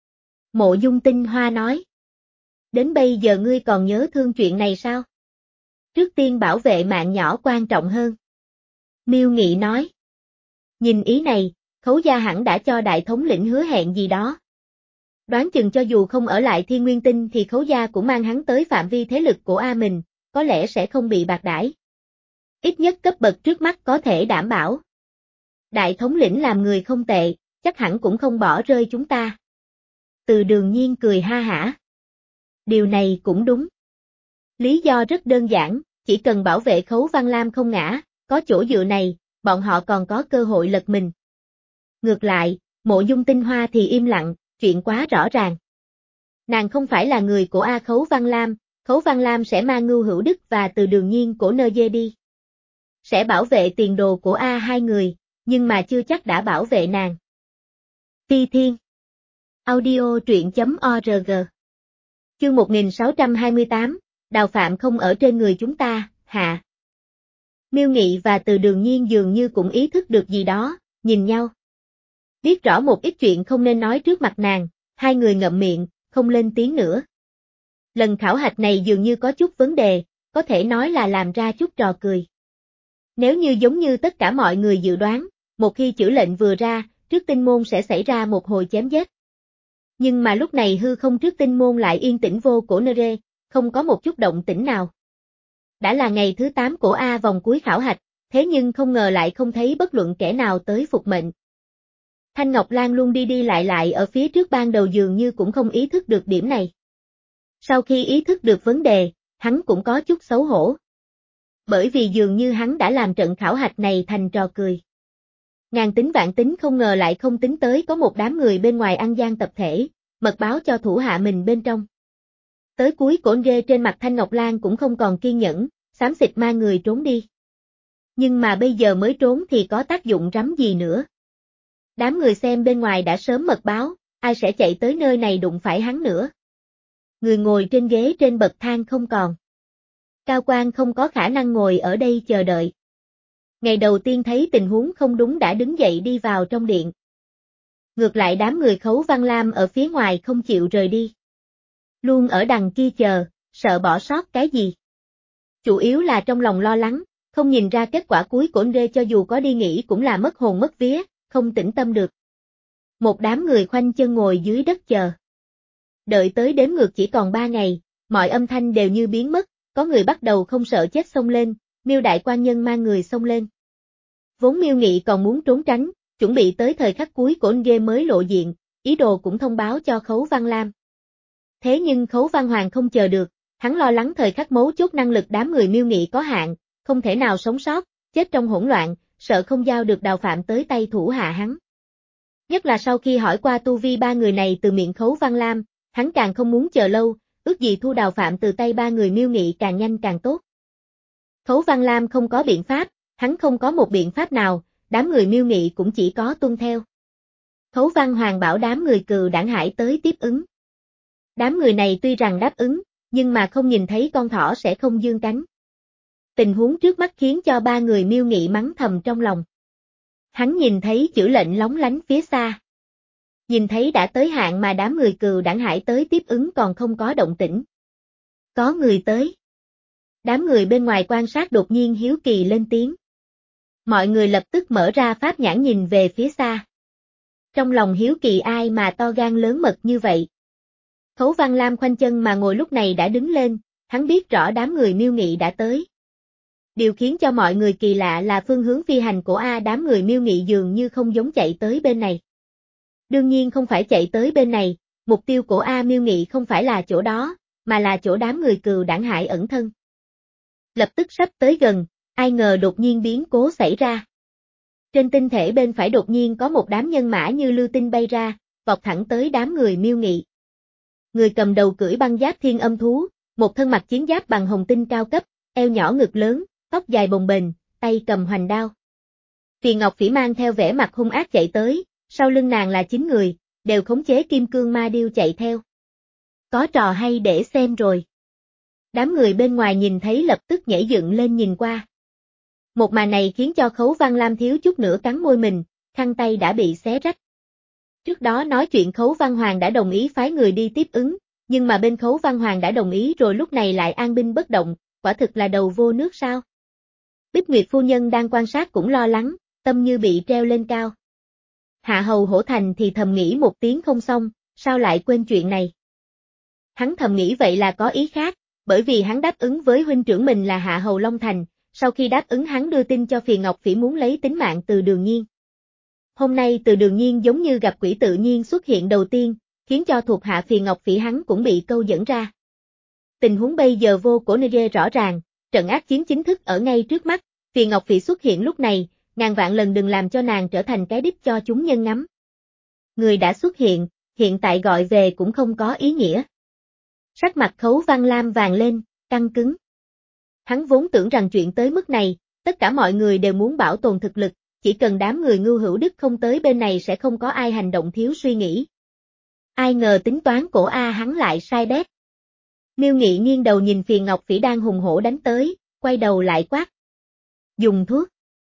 Mộ Dung Tinh Hoa nói. Đến bây giờ ngươi còn nhớ thương chuyện này sao? Trước tiên bảo vệ mạng nhỏ quan trọng hơn. Miêu Nghị nói. Nhìn ý này, Khấu gia hẳn đã cho đại thống lĩnh hứa hẹn gì đó. Đoán chừng cho dù không ở lại Thiên Nguyên Tinh thì Khấu gia cũng mang hắn tới phạm vi thế lực của A mình, có lẽ sẽ không bị bạc đãi. Ít nhất cấp bậc trước mắt có thể đảm bảo. Đại thống lĩnh làm người không tệ, chắc hẳn cũng không bỏ rơi chúng ta. Từ Đường Nhiên cười ha hả. Điều này cũng đúng. Lý do rất đơn giản, chỉ cần bảo vệ Khấu Văn Lam không ngã, có chỗ dựa này, bọn họ còn có cơ hội lật mình. Ngược lại, Mộ Dung Tinh Hoa thì im lặng, chuyện quá rõ ràng. Nàng không phải là người của A Khấu Văn Lam, Khấu Văn Lam sẽ mang Ngưu Hữu Đức và Từ Đường Nhiên của nơ dê đi. Sẽ bảo vệ tiền đồ của A hai người, nhưng mà chưa chắc đã bảo vệ nàng. Phi Thiên Audio truyện chấm org Chương một nghìn sáu trăm hai mươi tám, Đào Phạm không ở trên người chúng ta, hạ. Miêu Nghị và Từ Đường Nhiên dường như cũng ý thức được gì đó, nhìn nhau. Biết rõ một ít chuyện không nên nói trước mặt nàng, hai người ngậm miệng, không lên tiếng nữa. Lần khảo hạch này dường như có chút vấn đề, có thể nói là làm ra chút trò cười. Nếu như giống như tất cả mọi người dự đoán, một khi chữ lệnh vừa ra, trước tinh môn sẽ xảy ra một hồi chém giết. Nhưng mà lúc này hư không trước tinh môn lại yên tĩnh vô cổ nơ rê, không có một chút động tĩnh nào. Đã là ngày thứ tám của A vòng cuối khảo hạch, thế nhưng không ngờ lại không thấy bất luận kẻ nào tới phục mệnh. Thanh Ngọc Lan luôn đi đi lại lại ở phía trước ban đầu dường như cũng không ý thức được điểm này. Sau khi ý thức được vấn đề, hắn cũng có chút xấu hổ. Bởi vì dường như hắn đã làm trận khảo hạch này thành trò cười. Ngàn tính vạn tính không ngờ lại không tính tới có một đám người bên ngoài ăn gian tập thể, mật báo cho thủ hạ mình bên trong. Tới cuối cổn ghê trên mặt Thanh Ngọc Lan cũng không còn kiên nhẫn, xám xịt ma người trốn đi. Nhưng mà bây giờ mới trốn thì có tác dụng rắm gì nữa. Đám người xem bên ngoài đã sớm mật báo, ai sẽ chạy tới nơi này đụng phải hắn nữa. Người ngồi trên ghế trên bậc thang không còn. Cao quan không có khả năng ngồi ở đây chờ đợi. Ngày đầu tiên thấy tình huống không đúng đã đứng dậy đi vào trong điện. Ngược lại đám người Khấu Văn Lam ở phía ngoài không chịu rời đi. Luôn ở đằng kia chờ, sợ bỏ sót cái gì. Chủ yếu là trong lòng lo lắng, không nhìn ra kết quả cuối của Rê cho dù có đi nghỉ cũng là mất hồn mất vía, không tĩnh tâm được. Một đám người khoanh chân ngồi dưới đất chờ. Đợi tới đếm ngược chỉ còn ba ngày, mọi âm thanh đều như biến mất, có người bắt đầu không sợ chết xông lên, Miêu đại quan nhân mang người xông lên. Vốn Miêu Nghị còn muốn trốn tránh, chuẩn bị tới thời khắc cuối của Rê mới lộ diện, ý đồ cũng thông báo cho Khấu Văn Lam. Thế nhưng Khấu Văn Hoàng không chờ được, hắn lo lắng thời khắc mấu chốt năng lực đám người Miêu Nghị có hạn, không thể nào sống sót, chết trong hỗn loạn, sợ không giao được Đào Phạm tới tay thủ hạ hắn. Nhất là sau khi hỏi qua tu vi ba người này từ miệng Khấu Văn Lam, hắn càng không muốn chờ lâu, ước gì thu Đào Phạm từ tay ba người Miêu Nghị càng nhanh càng tốt. Khấu Văn Lam không có biện pháp, hắn không có một biện pháp nào, đám người Miêu Nghị cũng chỉ có tuân theo. Khấu Văn Hoàng bảo đám người Cừu Đảng Hải tới tiếp ứng. Đám người này tuy rằng đáp ứng, nhưng mà không nhìn thấy con thỏ sẽ không dương cánh. Tình huống trước mắt khiến cho ba người Miêu Nghị mắng thầm trong lòng. Hắn nhìn thấy chữ lệnh lóng lánh phía xa. Nhìn thấy đã tới hạn mà đám người Cừu Đảng Hải tới tiếp ứng còn không có động tĩnh. Có người tới. Đám người bên ngoài quan sát đột nhiên hiếu kỳ lên tiếng. Mọi người lập tức mở ra pháp nhãn nhìn về phía xa. Trong lòng hiếu kỳ ai mà to gan lớn mật như vậy. Khấu Văn Lam khoanh chân mà ngồi lúc này đã đứng lên, hắn biết rõ đám người Miêu Nghị đã tới. Điều khiến cho mọi người kỳ lạ là phương hướng phi hành của A đám người Miêu Nghị dường như không giống chạy tới bên này. Đương nhiên không phải chạy tới bên này, mục tiêu của A Miêu Nghị không phải là chỗ đó, mà là chỗ đám người Cừu Đảng Hải ẩn thân. Lập tức sắp tới gần, ai ngờ đột nhiên biến cố xảy ra. Trên tinh thể bên phải đột nhiên có một đám nhân mã như lưu tinh bay ra, vọt thẳng tới đám người Miêu Nghị. Người cầm đầu cưỡi băng giáp thiên âm thú, một thân mặc chiến giáp bằng hồng tinh cao cấp, eo nhỏ ngực lớn, tóc dài bồng bềnh, tay cầm hoành đao. Phì Ngọc Phỉ mang theo vẻ mặt hung ác chạy tới, sau lưng nàng là chín người, đều khống chế kim cương ma điêu chạy theo. Có trò hay để xem rồi. Đám người bên ngoài nhìn thấy lập tức nhảy dựng lên nhìn qua. Một màn này khiến cho Khấu Văn Lam thiếu chút nữa cắn môi mình, khăn tay đã bị xé rách. Trước đó nói chuyện Khấu Văn Hoàng đã đồng ý phái người đi tiếp ứng, nhưng mà bên Khấu Văn Hoàng đã đồng ý rồi lúc này lại an binh bất động, quả thực là đầu vô nước sao. Bích Nguyệt phu nhân đang quan sát cũng lo lắng, tâm như bị treo lên cao. Hạ Hầu Hổ Thành thì thầm nghĩ một tiếng không xong, sao lại quên chuyện này. Hắn thầm nghĩ vậy là có ý khác, bởi vì hắn đáp ứng với huynh trưởng mình là Hạ Hầu Long Thành, sau khi đáp ứng hắn đưa tin cho Phì Ngọc Phỉ muốn lấy tính mạng Từ Đường Nhiên. Hôm nay Từ Đường Nhiên giống như gặp quỷ tự nhiên xuất hiện đầu tiên, khiến cho thuộc hạ Phì Ngọc Phỉ hắn cũng bị câu dẫn ra. Tình huống bây giờ vô cổ nê rõ ràng, trận ác chiến chính thức ở ngay trước mắt, Phì Ngọc Phỉ xuất hiện lúc này, ngàn vạn lần đừng làm cho nàng trở thành cái đích cho chúng nhân ngắm. Người đã xuất hiện, hiện tại gọi về cũng không có ý nghĩa. Sắc mặt Khấu Văn Lam vàng lên, căng cứng. Hắn vốn tưởng rằng chuyện tới mức này, tất cả mọi người đều muốn bảo tồn thực lực, chỉ cần đám người Ngưu Hữu Đức không tới bên này sẽ không có ai hành động thiếu suy nghĩ. Ai ngờ tính toán của A hắn lại sai bét. Miêu Nghị nghiêng đầu nhìn Phì Ngọc Phỉ đang hùng hổ đánh tới, quay đầu lại quát. Dùng thuốc.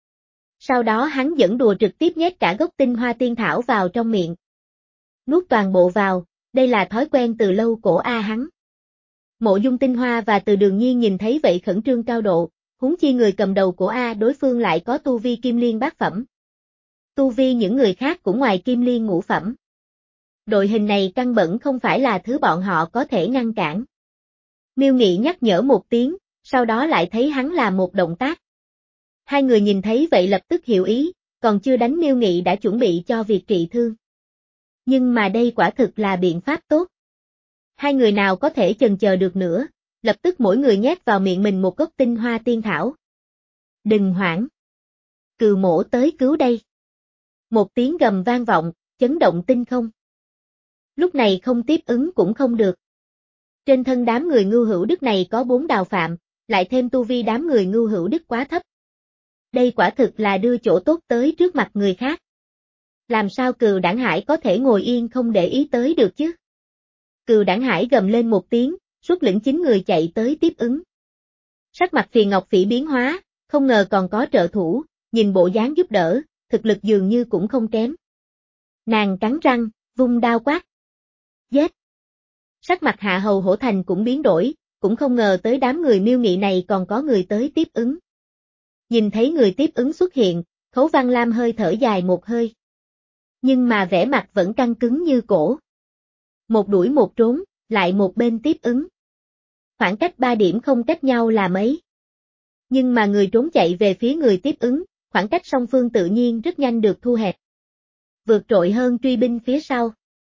Sau đó hắn dẫn đùa trực tiếp nhét cả gốc tinh hoa tiên thảo vào trong miệng. Nuốt toàn bộ vào, đây là thói quen từ lâu của A hắn. Mộ Dung Tinh Hoa và Từ Đường Nhiên nhìn thấy vậy khẩn trương cao độ, huống chi người cầm đầu của A đối phương lại có tu vi kim liên bát phẩm. Tu vi những người khác cũng ngoài kim liên ngũ phẩm. Đội hình này căn bản không phải là thứ bọn họ có thể ngăn cản. Miêu Nghị nhắc nhở một tiếng, sau đó lại thấy hắn làm một động tác. Hai người nhìn thấy vậy lập tức hiểu ý, còn chưa đánh Miêu Nghị đã chuẩn bị cho việc trị thương. Nhưng mà đây quả thực là biện pháp tốt. Hai người nào có thể chần chờ được nữa, lập tức mỗi người nhét vào miệng mình một gốc tinh hoa tiên thảo. Đừng hoảng. Cừu Mỗ tới cứu đây. Một tiếng gầm vang vọng, chấn động tinh không. Lúc này không tiếp ứng cũng không được. Trên thân đám người Ngưu Hữu Đức này có bốn đào phạm, lại thêm tu vi đám người Ngưu Hữu Đức quá thấp. Đây quả thực là đưa chỗ tốt tới trước mặt người khác. Làm sao Cừu Đảng Hải có thể ngồi yên không để ý tới được chứ? Cừu Đảng Hải gầm lên một tiếng, xuất lĩnh chín người chạy tới tiếp ứng. Sắc mặt Phì Ngọc Phỉ biến hóa, không ngờ còn có trợ thủ, nhìn bộ dáng giúp đỡ, thực lực dường như cũng không kém. Nàng cắn răng, vung đao quát. Giết! Sắc mặt Hạ Hầu Hổ Thành cũng biến đổi, cũng không ngờ tới đám người Miêu Nghị này còn có người tới tiếp ứng. Nhìn thấy người tiếp ứng xuất hiện, Khấu Văn Lam hơi thở dài một hơi. Nhưng mà vẻ mặt vẫn căng cứng như cổ. Một đuổi một trốn, lại một bên tiếp ứng. Khoảng cách ba điểm không cách nhau là mấy. Nhưng mà người trốn chạy về phía người tiếp ứng, khoảng cách song phương tự nhiên rất nhanh được thu hẹp. Vượt trội hơn truy binh phía sau.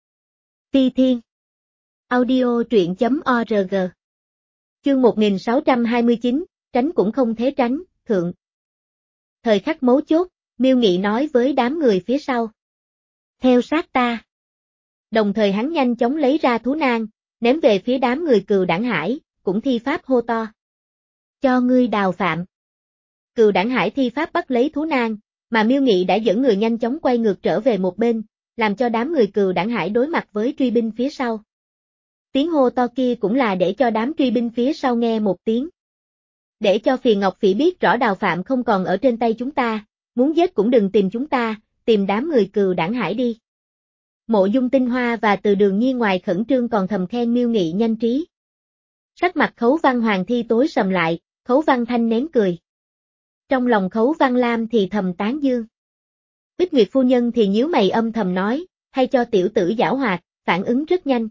Phi Thiên. Audio truyện chấm org. Chương một nghìn sáu trăm hai mươi chín, tránh cũng không thể tránh, thượng. Thời khắc mấu chốt, Miêu Nghị nói với đám người phía sau. Theo sát ta. Đồng thời hắn nhanh chóng lấy ra thú nang, ném về phía đám người Cừu Đảng Hải, cũng thi pháp hô to. Cho ngươi đào phạm. Cừu Đảng Hải thi pháp bắt lấy thú nang, mà Miêu Nghị đã dẫn người nhanh chóng quay ngược trở về một bên, làm cho đám người Cừu Đảng Hải đối mặt với truy binh phía sau. Tiếng hô to kia cũng là để cho đám truy binh phía sau nghe một tiếng. Để cho Phì Ngọc Phỉ biết rõ đào phạm không còn ở trên tay chúng ta, muốn giết cũng đừng tìm chúng ta, tìm đám người Cừu Đảng Hải đi. Mộ Dung Tinh Hoa và Từ Đường Nhiên ngoài khẩn trương còn thầm khen Miêu Nghị nhanh trí. Sắc mặt Khấu Văn Hoàng Thi tối sầm lại, Khấu Văn Thanh nén cười. Trong lòng Khấu Văn Lam thì thầm tán dương. Bích Nguyệt phu nhân thì nhíu mày âm thầm nói, hay cho tiểu tử giảo hoạt, phản ứng rất nhanh.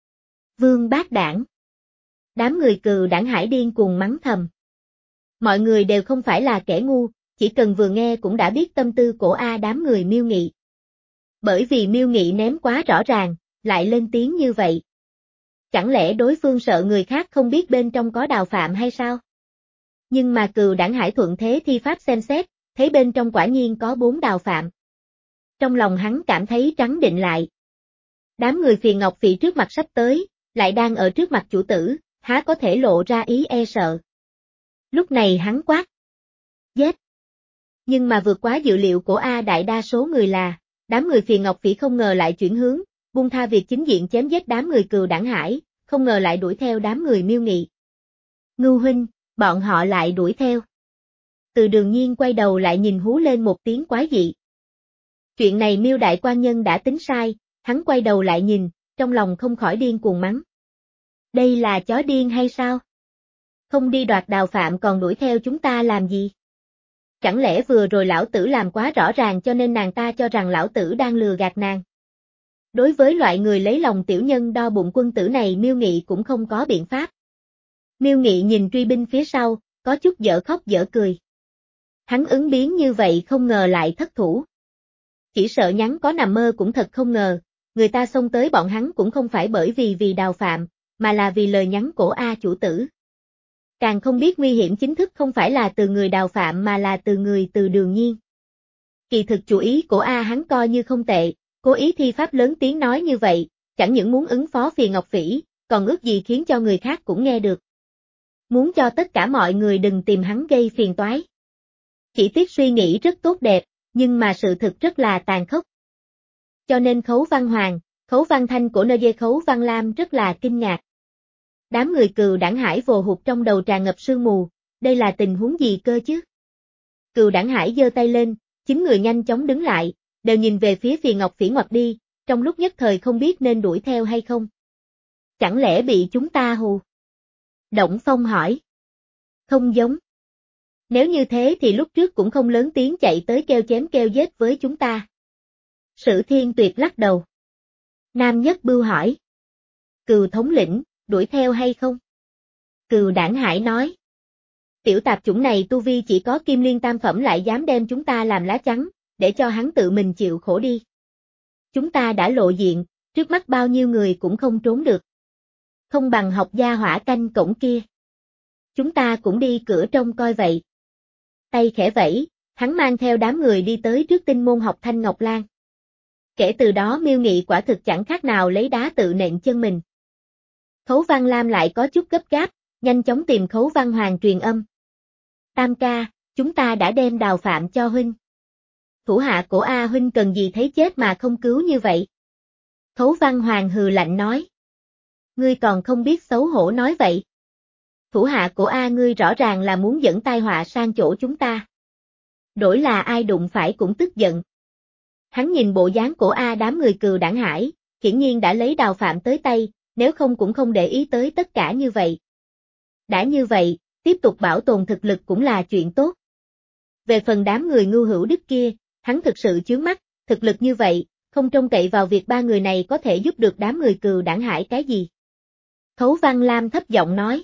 Vương bác đảng. Đám người Cừu Đảng Hải điên cuồng mắng thầm. Mọi người đều không phải là kẻ ngu, chỉ cần vừa nghe cũng đã biết tâm tư của A đám người Miêu Nghị. Bởi vì Miêu Nghị ném quá rõ ràng, lại lên tiếng như vậy. Chẳng lẽ đối phương sợ người khác không biết bên trong có Đào Phạm hay sao? Nhưng mà Cừu Đảng Hải thuận thế thi pháp xem xét, thấy bên trong quả nhiên có bốn Đào Phạm. Trong lòng hắn cảm thấy trắng định lại. Đám người phiền ngọc phỉ trước mặt sắp tới, lại đang ở trước mặt chủ tử, há có thể lộ ra ý e sợ. Lúc này hắn quát. Giết! Nhưng mà vượt quá dự liệu của A đại đa số người là, đám người phiền ngọc phỉ không ngờ lại chuyển hướng, buông tha việc chính diện chém giết đám người Cừu Đảng Hải, không ngờ lại đuổi theo đám người Miêu Nghị. Ngưu huynh, bọn họ lại đuổi theo. Từ Đường Nhiên quay đầu lại nhìn hú lên một tiếng quái dị. Chuyện này Miêu đại quan nhân đã tính sai, hắn quay đầu lại nhìn, trong lòng không khỏi điên cuồng mắng. Đây là chó điên hay sao? Không đi đoạt Đào Phạm còn đuổi theo chúng ta làm gì? Chẳng lẽ vừa rồi lão tử làm quá rõ ràng cho nên nàng ta cho rằng lão tử đang lừa gạt nàng? Đối với loại người lấy lòng tiểu nhân đo bụng quân tử này Miêu Nghị cũng không có biện pháp. Miêu Nghị nhìn truy binh phía sau, có chút dở khóc dở cười. Hắn ứng biến như vậy không ngờ lại thất thủ. Chỉ sợ nhắn có nằm mơ cũng thật không ngờ, người ta xông tới bọn hắn cũng không phải bởi vì vì Đào Phạm, mà là vì lời nhắn của A chủ tử. Càng không biết nguy hiểm chính thức không phải là từ người Đào Phạm mà là từ người Từ Đường Nhiên. Kỳ thực chủ ý của A hắn coi như không tệ, cố ý thi pháp lớn tiếng nói như vậy, chẳng những muốn ứng phó phiền ngọc phỉ, còn ước gì khiến cho người khác cũng nghe được. Muốn cho tất cả mọi người đừng tìm hắn gây phiền toái. Chỉ tiếc suy nghĩ rất tốt đẹp, nhưng mà sự thực rất là tàn khốc. Cho nên Khấu Văn Hoàng, Khấu Văn Thanh của nơi dê Khấu Văn Lam rất là kinh ngạc. Đám người Cừu Đảng Hải vồ hụt trong đầu tràn ngập sương mù, đây là tình huống gì cơ chứ? Cừu Đảng Hải giơ tay lên, chín người nhanh chóng đứng lại, đều nhìn về phía phiền ngọc phỉ ngoặt đi, trong lúc nhất thời không biết nên đuổi theo hay không. Chẳng lẽ bị chúng ta hù? Động Phong hỏi. Không giống. Nếu như thế thì lúc trước cũng không lớn tiếng chạy tới kêu chém kêu giết với chúng ta. Sử Thiên Tuyệt lắc đầu. Nam Nhất Bưu hỏi. Cừu thống lĩnh, đuổi theo hay không? Cừu Đảng Hải nói. Tiểu tạp chủng này tu vi chỉ có kim liên tam phẩm lại dám đem chúng ta làm lá chắn, để cho hắn tự mình chịu khổ đi. Chúng ta đã lộ diện, trước mắt bao nhiêu người cũng không trốn được. Không bằng học gia hỏa canh cổng kia. Chúng ta cũng đi cửa trông coi vậy. Tay khẽ vẫy, hắn mang theo đám người đi tới trước Tinh Môn học Thanh Ngọc Lan. Kể từ đó Miêu Nghị quả thực chẳng khác nào lấy đá tự nện chân mình. Khấu Văn Lam lại có chút gấp gáp, nhanh chóng tìm Khấu Văn Hoàng truyền âm. Tam ca, chúng ta đã đem Đào Phạm cho huynh. Thủ hạ của A huynh cần gì thấy chết mà không cứu như vậy? Khấu Văn Hoàng hừ lạnh nói. Ngươi còn không biết xấu hổ nói vậy. Thủ hạ của A ngươi rõ ràng là muốn dẫn tai họa sang chỗ chúng ta. Đổi là ai đụng phải cũng tức giận. Hắn nhìn bộ dáng của A đám người Cừu Đảng Hải, hiển nhiên đã lấy Đào Phạm tới tay, nếu không cũng không để ý tới tất cả như vậy. Đã như vậy, tiếp tục bảo tồn thực lực cũng là chuyện tốt. Về phần đám người Ngưu Hữu Đức kia, hắn thực sự chướng mắt, thực lực như vậy, không trông cậy vào việc ba người này có thể giúp được đám người Cừu Đảng Hải cái gì. Khấu Văn Lam thấp giọng nói.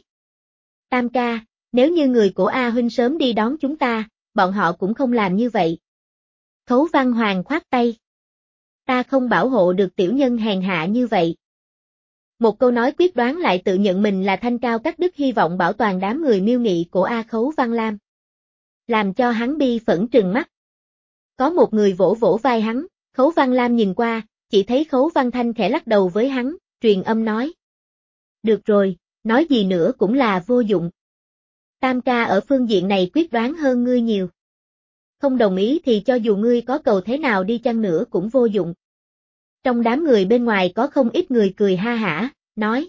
Tam ca, nếu như người của A huynh sớm đi đón chúng ta, bọn họ cũng không làm như vậy. Khấu Văn Hoàng khoát tay. Ta không bảo hộ được tiểu nhân hèn hạ như vậy. Một câu nói quyết đoán lại tự nhận mình là thanh cao các đức hy vọng bảo toàn đám người Miêu Nghị của A Khấu Văn Lam. Làm cho hắn bi phẫn trừng mắt. Có một người vỗ vỗ vai hắn, Khấu Văn Lam nhìn qua, chỉ thấy Khấu Văn Thanh khẽ lắc đầu với hắn, truyền âm nói. Được rồi, nói gì nữa cũng là vô dụng. Tam ca ở phương diện này quyết đoán hơn ngươi nhiều. Không đồng ý thì cho dù ngươi có cầu thế nào đi chăng nữa cũng vô dụng. Trong đám người bên ngoài có không ít người cười ha hả, nói.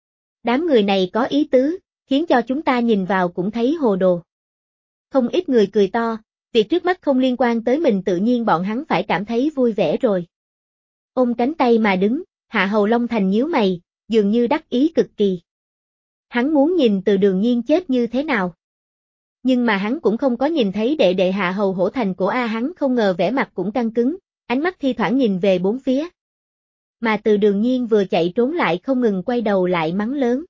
Đám người này có ý tứ, khiến cho chúng ta nhìn vào cũng thấy hồ đồ. Không ít người cười to, việc trước mắt không liên quan tới mình tự nhiên bọn hắn phải cảm thấy vui vẻ rồi. Ôm cánh tay mà đứng, Hạ Hầu Long Thành nhíu mày, dường như đắc ý cực kỳ. Hắn muốn nhìn Từ Đường Nhiên chết như thế nào. Nhưng mà hắn cũng không có nhìn thấy đệ đệ Hạ Hầu Hổ Thành của A hắn không ngờ vẻ mặt cũng căng cứng, ánh mắt thi thoảng nhìn về bốn phía. Mà Từ Đường Nhiên vừa chạy trốn lại không ngừng quay đầu lại mắng lớn.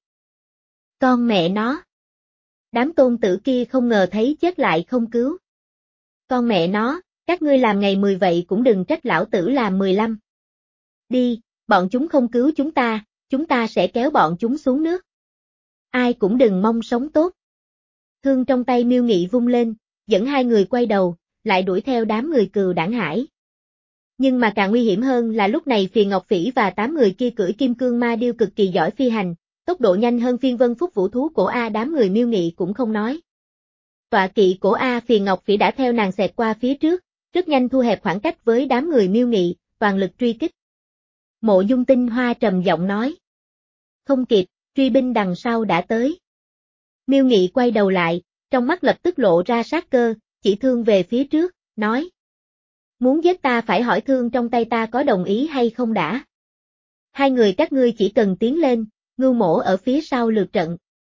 Con mẹ nó! Đám tôn tử kia không ngờ thấy chết lại không cứu. Con mẹ nó, các ngươi làm ngày mười vậy cũng đừng trách lão tử làm mười lăm. Đi, bọn chúng không cứu chúng ta, chúng ta sẽ kéo bọn chúng xuống nước. Ai cũng đừng mong sống tốt. Thương trong tay Miêu Nghị vung lên, dẫn hai người quay đầu, lại đuổi theo đám người Cừu Đảng Hải. Nhưng mà càng nguy hiểm hơn là lúc này Phiền Ngọc Phỉ và tám người kia cưỡi kim cương ma điêu cực kỳ giỏi phi hành, tốc độ nhanh hơn phiên vân phúc vũ thú cổ A, đám người Miêu Nghị cũng không nói. Tọa kỵ cổ A Phiền Ngọc Phỉ đã theo nàng xẹt qua phía trước, rất nhanh thu hẹp khoảng cách với đám người Miêu Nghị, toàn lực truy kích. Mộ Dung Tinh Hoa trầm giọng nói. Không kịp, truy binh đằng sau đã tới. Miêu Nghị quay đầu lại, trong mắt lập tức lộ ra sát cơ, chỉ Thương về phía trước, nói. Muốn giết ta phải hỏi Thương trong tay ta có đồng ý hay không đã. Hai người các ngươi chỉ cần tiến lên, Ngưu Mỗ ở phía sau lượt trận.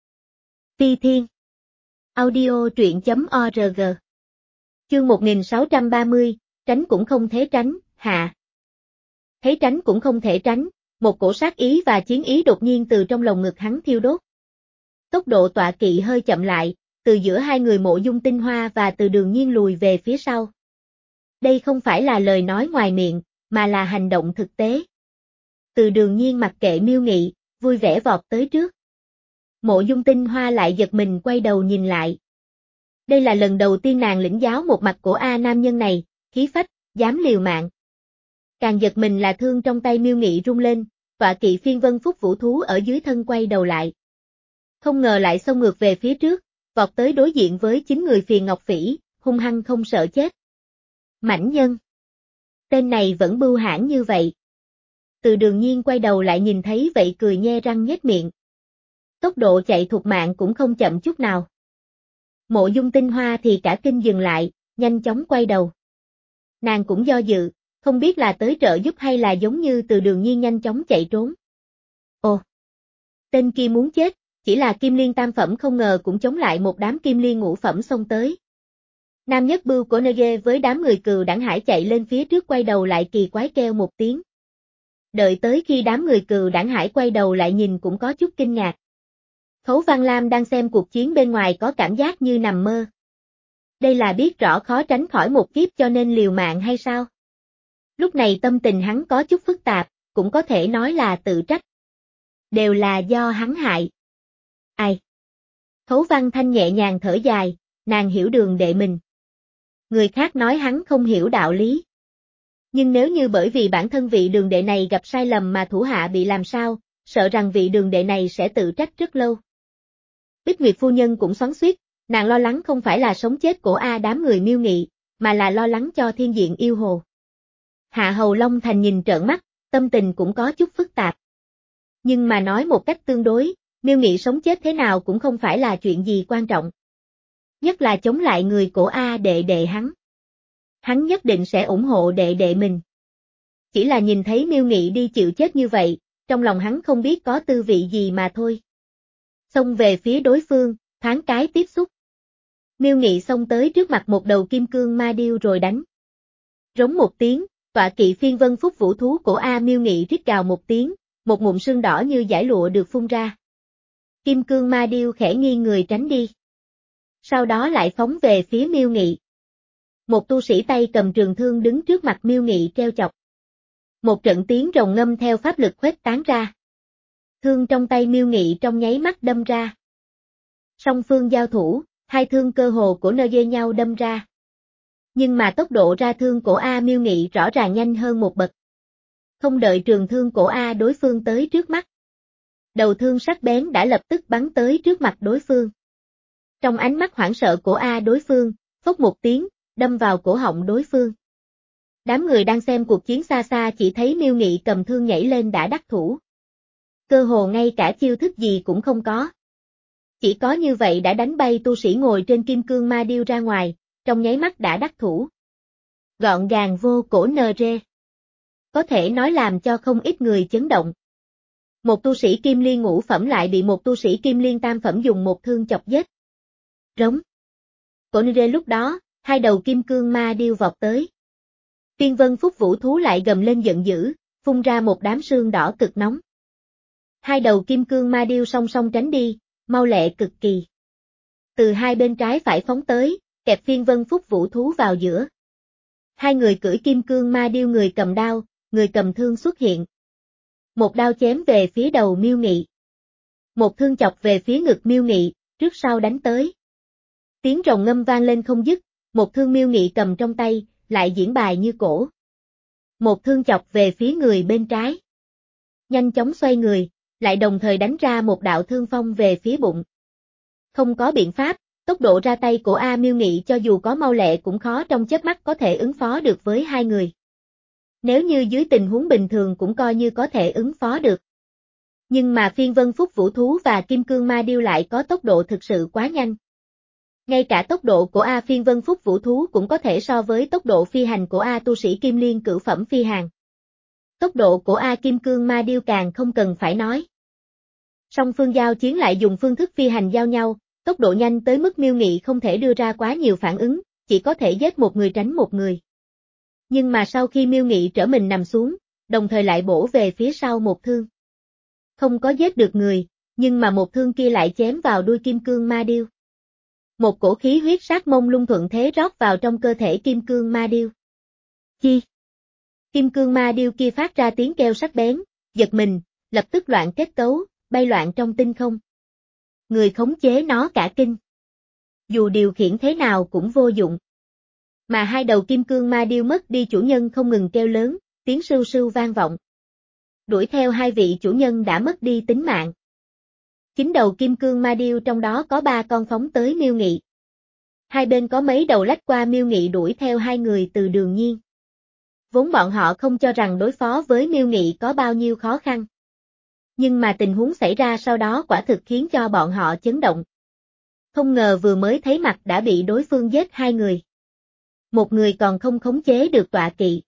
Phi Thiên Audio truyện chấm org Chương một nghìn sáu trăm ba mươi, tránh cũng không thể tránh, hạ. Thấy tránh cũng không thể tránh, một cổ sát ý và chiến ý đột nhiên từ trong lồng ngực hắn thiêu đốt. Tốc độ tọa kỵ hơi chậm lại, từ giữa hai người Mộ Dung Tinh Hoa và Từ Đường Nhiên lùi về phía sau. Đây không phải là lời nói ngoài miệng, mà là hành động thực tế. Từ Đường Nhiên mặc kệ Miêu Nghị, vui vẻ vọt tới trước. Mộ Dung Tinh Hoa lại giật mình quay đầu nhìn lại. Đây là lần đầu tiên nàng lĩnh giáo một mặt của A nam nhân này, khí phách, dám liều mạng. Càng giật mình là Thương trong tay Miêu Nghị rung lên, tọa kỵ phiên vân phúc vũ thú ở dưới thân quay đầu lại. Không ngờ lại xông ngược về phía trước, vọt tới đối diện với chính người Phiền Ngọc Phỉ, hung hăng không sợ chết. Mãnh nhân. Tên này vẫn bưu hãn như vậy. Từ Đường Nhiên quay đầu lại nhìn thấy vậy cười nhe răng nhếch miệng. Tốc độ chạy thục mạng cũng không chậm chút nào. Mộ Dung Tinh Hoa thì cả kinh dừng lại, nhanh chóng quay đầu. Nàng cũng do dự, không biết là tới trợ giúp hay là giống như Từ Đường Nhiên nhanh chóng chạy trốn. Ồ! Tên kia muốn chết, chỉ là Kim Liên tam phẩm không ngờ cũng chống lại một đám Kim Liên ngũ phẩm xông tới. Nam nhất bưu của Nege với đám người Cừu Đảng Hải chạy lên phía trước quay đầu lại kỳ quái kêu một tiếng. Đợi tới khi đám người Cừu Đảng Hải quay đầu lại nhìn cũng có chút kinh ngạc. Khấu Văn Lam đang xem cuộc chiến bên ngoài có cảm giác như nằm mơ. Đây là biết rõ khó tránh khỏi một kiếp cho nên liều mạng hay sao? Lúc này tâm tình hắn có chút phức tạp, cũng có thể nói là tự trách. Đều là do hắn hại. Ai? Khấu Văn Thanh nhẹ nhàng thở dài, nàng hiểu Đường đệ mình. Người khác nói hắn không hiểu đạo lý. Nhưng nếu như bởi vì bản thân vị Đường đệ này gặp sai lầm mà thủ hạ bị làm sao, sợ rằng vị Đường đệ này sẽ tự trách rất lâu. Bích Nguyệt phu nhân cũng xoắn xuýt, nàng lo lắng không phải là sống chết của A đám người Miêu Nghị, mà là lo lắng cho thiên diện yêu hồ. Hạ Hầu Long Thành nhìn trợn mắt, tâm tình cũng có chút phức tạp. Nhưng mà nói một cách tương đối, Miêu Nghị sống chết thế nào cũng không phải là chuyện gì quan trọng. Nhất là chống lại người của A đệ đệ hắn. Hắn nhất định sẽ ủng hộ đệ đệ mình. Chỉ là nhìn thấy Miêu Nghị đi chịu chết như vậy, trong lòng hắn không biết có tư vị gì mà thôi. Xông về phía đối phương, thoáng cái tiếp xúc. Miêu Nghị xông tới trước mặt một đầu kim cương ma điêu rồi đánh. Rống một tiếng, tọa kỵ phiên vân phúc vũ thú của A Miêu Nghị rít gào một tiếng, một ngụm sương đỏ như dải lụa được phun ra. Kim cương ma điêu khẽ nghiêng người tránh đi. Sau đó lại phóng về phía Miêu Nghị. Một tu sĩ tay cầm trường thương đứng trước mặt Miêu Nghị treo chọc. Một trận tiếng rồng ngâm theo pháp lực khuếch tán ra. Thương trong tay Miêu Nghị trong nháy mắt đâm ra. Song phương giao thủ, hai thương cơ hồ của Nege nhau đâm ra. Nhưng mà tốc độ ra thương của A Miêu Nghị rõ ràng nhanh hơn một bậc. Không đợi trường thương của A đối phương tới trước mắt. Đầu thương sắc bén đã lập tức bắn tới trước mặt đối phương. Trong ánh mắt hoảng sợ của A đối phương, phốc một tiếng, đâm vào cổ họng đối phương. Đám người đang xem cuộc chiến xa xa chỉ thấy Miêu Nghị cầm thương nhảy lên đã đắc thủ. Cơ hồ ngay cả chiêu thức gì cũng không có. Chỉ có như vậy đã đánh bay tu sĩ ngồi trên kim cương ma điêu ra ngoài, trong nháy mắt đã đắc thủ. Gọn gàng vô cổ nờ rê. Có thể nói làm cho không ít người chấn động. Một tu sĩ kim liên ngũ phẩm lại bị một tu sĩ kim liên tam phẩm dùng một thương chọc giết. Rống. Cổ nờ rê lúc đó, hai đầu kim cương ma điêu vọt tới. Phiên vân phúc vũ thú lại gầm lên giận dữ, phun ra một đám sương đỏ cực nóng. Hai đầu kim cương ma điêu song song tránh đi, mau lẹ cực kỳ. Từ hai bên trái phải phóng tới, kẹp phiên vân phúc vũ thú vào giữa. Hai người cưỡi kim cương ma điêu người cầm đao, người cầm thương xuất hiện. Một đao chém về phía đầu Miêu Nghị. Một thương chọc về phía ngực Miêu Nghị, trước sau đánh tới. Tiếng rồng ngâm vang lên không dứt, một thương Miêu Nghị cầm trong tay, lại diễn bài như cổ. Một thương chọc về phía người bên trái. Nhanh chóng xoay người, lại đồng thời đánh ra một đạo thương phong về phía bụng. Không có biện pháp, tốc độ ra tay của A Miêu Nghị cho dù có mau lẹ cũng khó trong chớp mắt có thể ứng phó được với hai người. Nếu như dưới tình huống bình thường cũng coi như có thể ứng phó được. Nhưng mà Phiên Vân Phúc Vũ Thú và Kim Cương Ma Điêu lại có tốc độ thực sự quá nhanh. Ngay cả tốc độ của A Phiên Vân Phúc Vũ Thú cũng có thể so với tốc độ phi hành của A tu sĩ Kim Liên cửu phẩm phi hàng. Tốc độ của A Kim Cương Ma Điêu càng không cần phải nói. Song phương giao chiến lại dùng phương thức phi hành giao nhau, tốc độ nhanh tới mức Miêu Nghị không thể đưa ra quá nhiều phản ứng, chỉ có thể giết một người tránh một người. Nhưng mà sau khi Miêu Nghị trở mình nằm xuống, đồng thời lại bổ về phía sau một thương. Không có giết được người, nhưng mà một thương kia lại chém vào đuôi Kim Cương Ma Điêu. Một cổ khí huyết sát mông lung thuận thế rót vào trong cơ thể Kim Cương Ma Điêu. Chi? Kim Cương Ma Điêu kia phát ra tiếng kêu sắc bén, giật mình, lập tức loạn kết cấu, bay loạn trong tinh không. Người khống chế nó cả kinh. Dù điều khiển thế nào cũng vô dụng. Mà hai đầu Kim Cương Ma Điêu mất đi chủ nhân không ngừng kêu lớn, tiếng sưu sưu vang vọng. Đuổi theo hai vị chủ nhân đã mất đi tính mạng. Chính đầu Kim Cương Ma Điêu trong đó có ba con phóng tới Miêu Nghị. Hai bên có mấy đầu lách qua Miêu Nghị đuổi theo hai người từ Đường Nhiên. Vốn bọn họ không cho rằng đối phó với Miêu Nghị có bao nhiêu khó khăn. Nhưng mà tình huống xảy ra sau đó quả thực khiến cho bọn họ chấn động. Không ngờ vừa mới thấy mặt đã bị đối phương giết hai người. Một người còn không khống chế được tọa kỵ.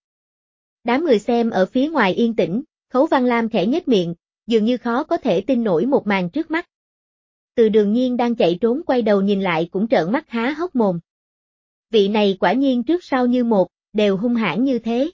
Đám người xem ở phía ngoài yên tĩnh, Khấu Văn Lam khẽ nhếch miệng, dường như khó có thể tin nổi một màn trước mắt. Từ Đường Nhiên đang chạy trốn quay đầu nhìn lại cũng trợn mắt há hốc mồm. Vị này quả nhiên trước sau như một, đều hung hãn như thế.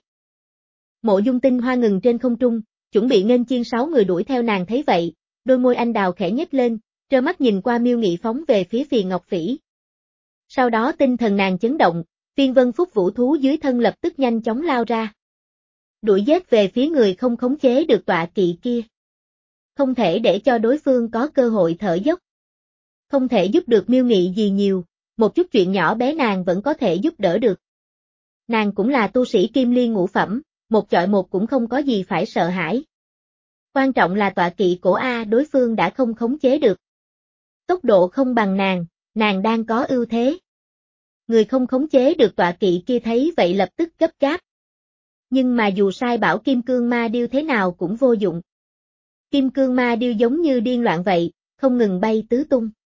Mộ Dung Tinh Hoa ngừng trên không trung, chuẩn bị nghênh chiên sáu người đuổi theo nàng thấy vậy, đôi môi anh đào khẽ nhếch lên, trơ mắt nhìn qua Miêu Nghị phóng về phía Phì Ngọc Phỉ. Sau đó tinh thần nàng chấn động, Phiên Vân Phúc Vũ Thú dưới thân lập tức nhanh chóng lao ra. Đuổi giết về phía người không khống chế được tọa kỵ kia. Không thể để cho đối phương có cơ hội thở dốc. Không thể giúp được Miêu Nghị gì nhiều, một chút chuyện nhỏ bé nàng vẫn có thể giúp đỡ được. Nàng cũng là tu sĩ Kim Liên ngũ phẩm, một chọi một cũng không có gì phải sợ hãi. Quan trọng là tọa kỵ của A đối phương đã không khống chế được. Tốc độ không bằng nàng, nàng đang có ưu thế. Người không khống chế được tọa kỵ kia thấy vậy lập tức gấp gáp. Nhưng mà dù sai bảo Kim Cương Ma Điêu thế nào cũng vô dụng. Kim Cương Ma Điêu giống như điên loạn vậy, không ngừng bay tứ tung.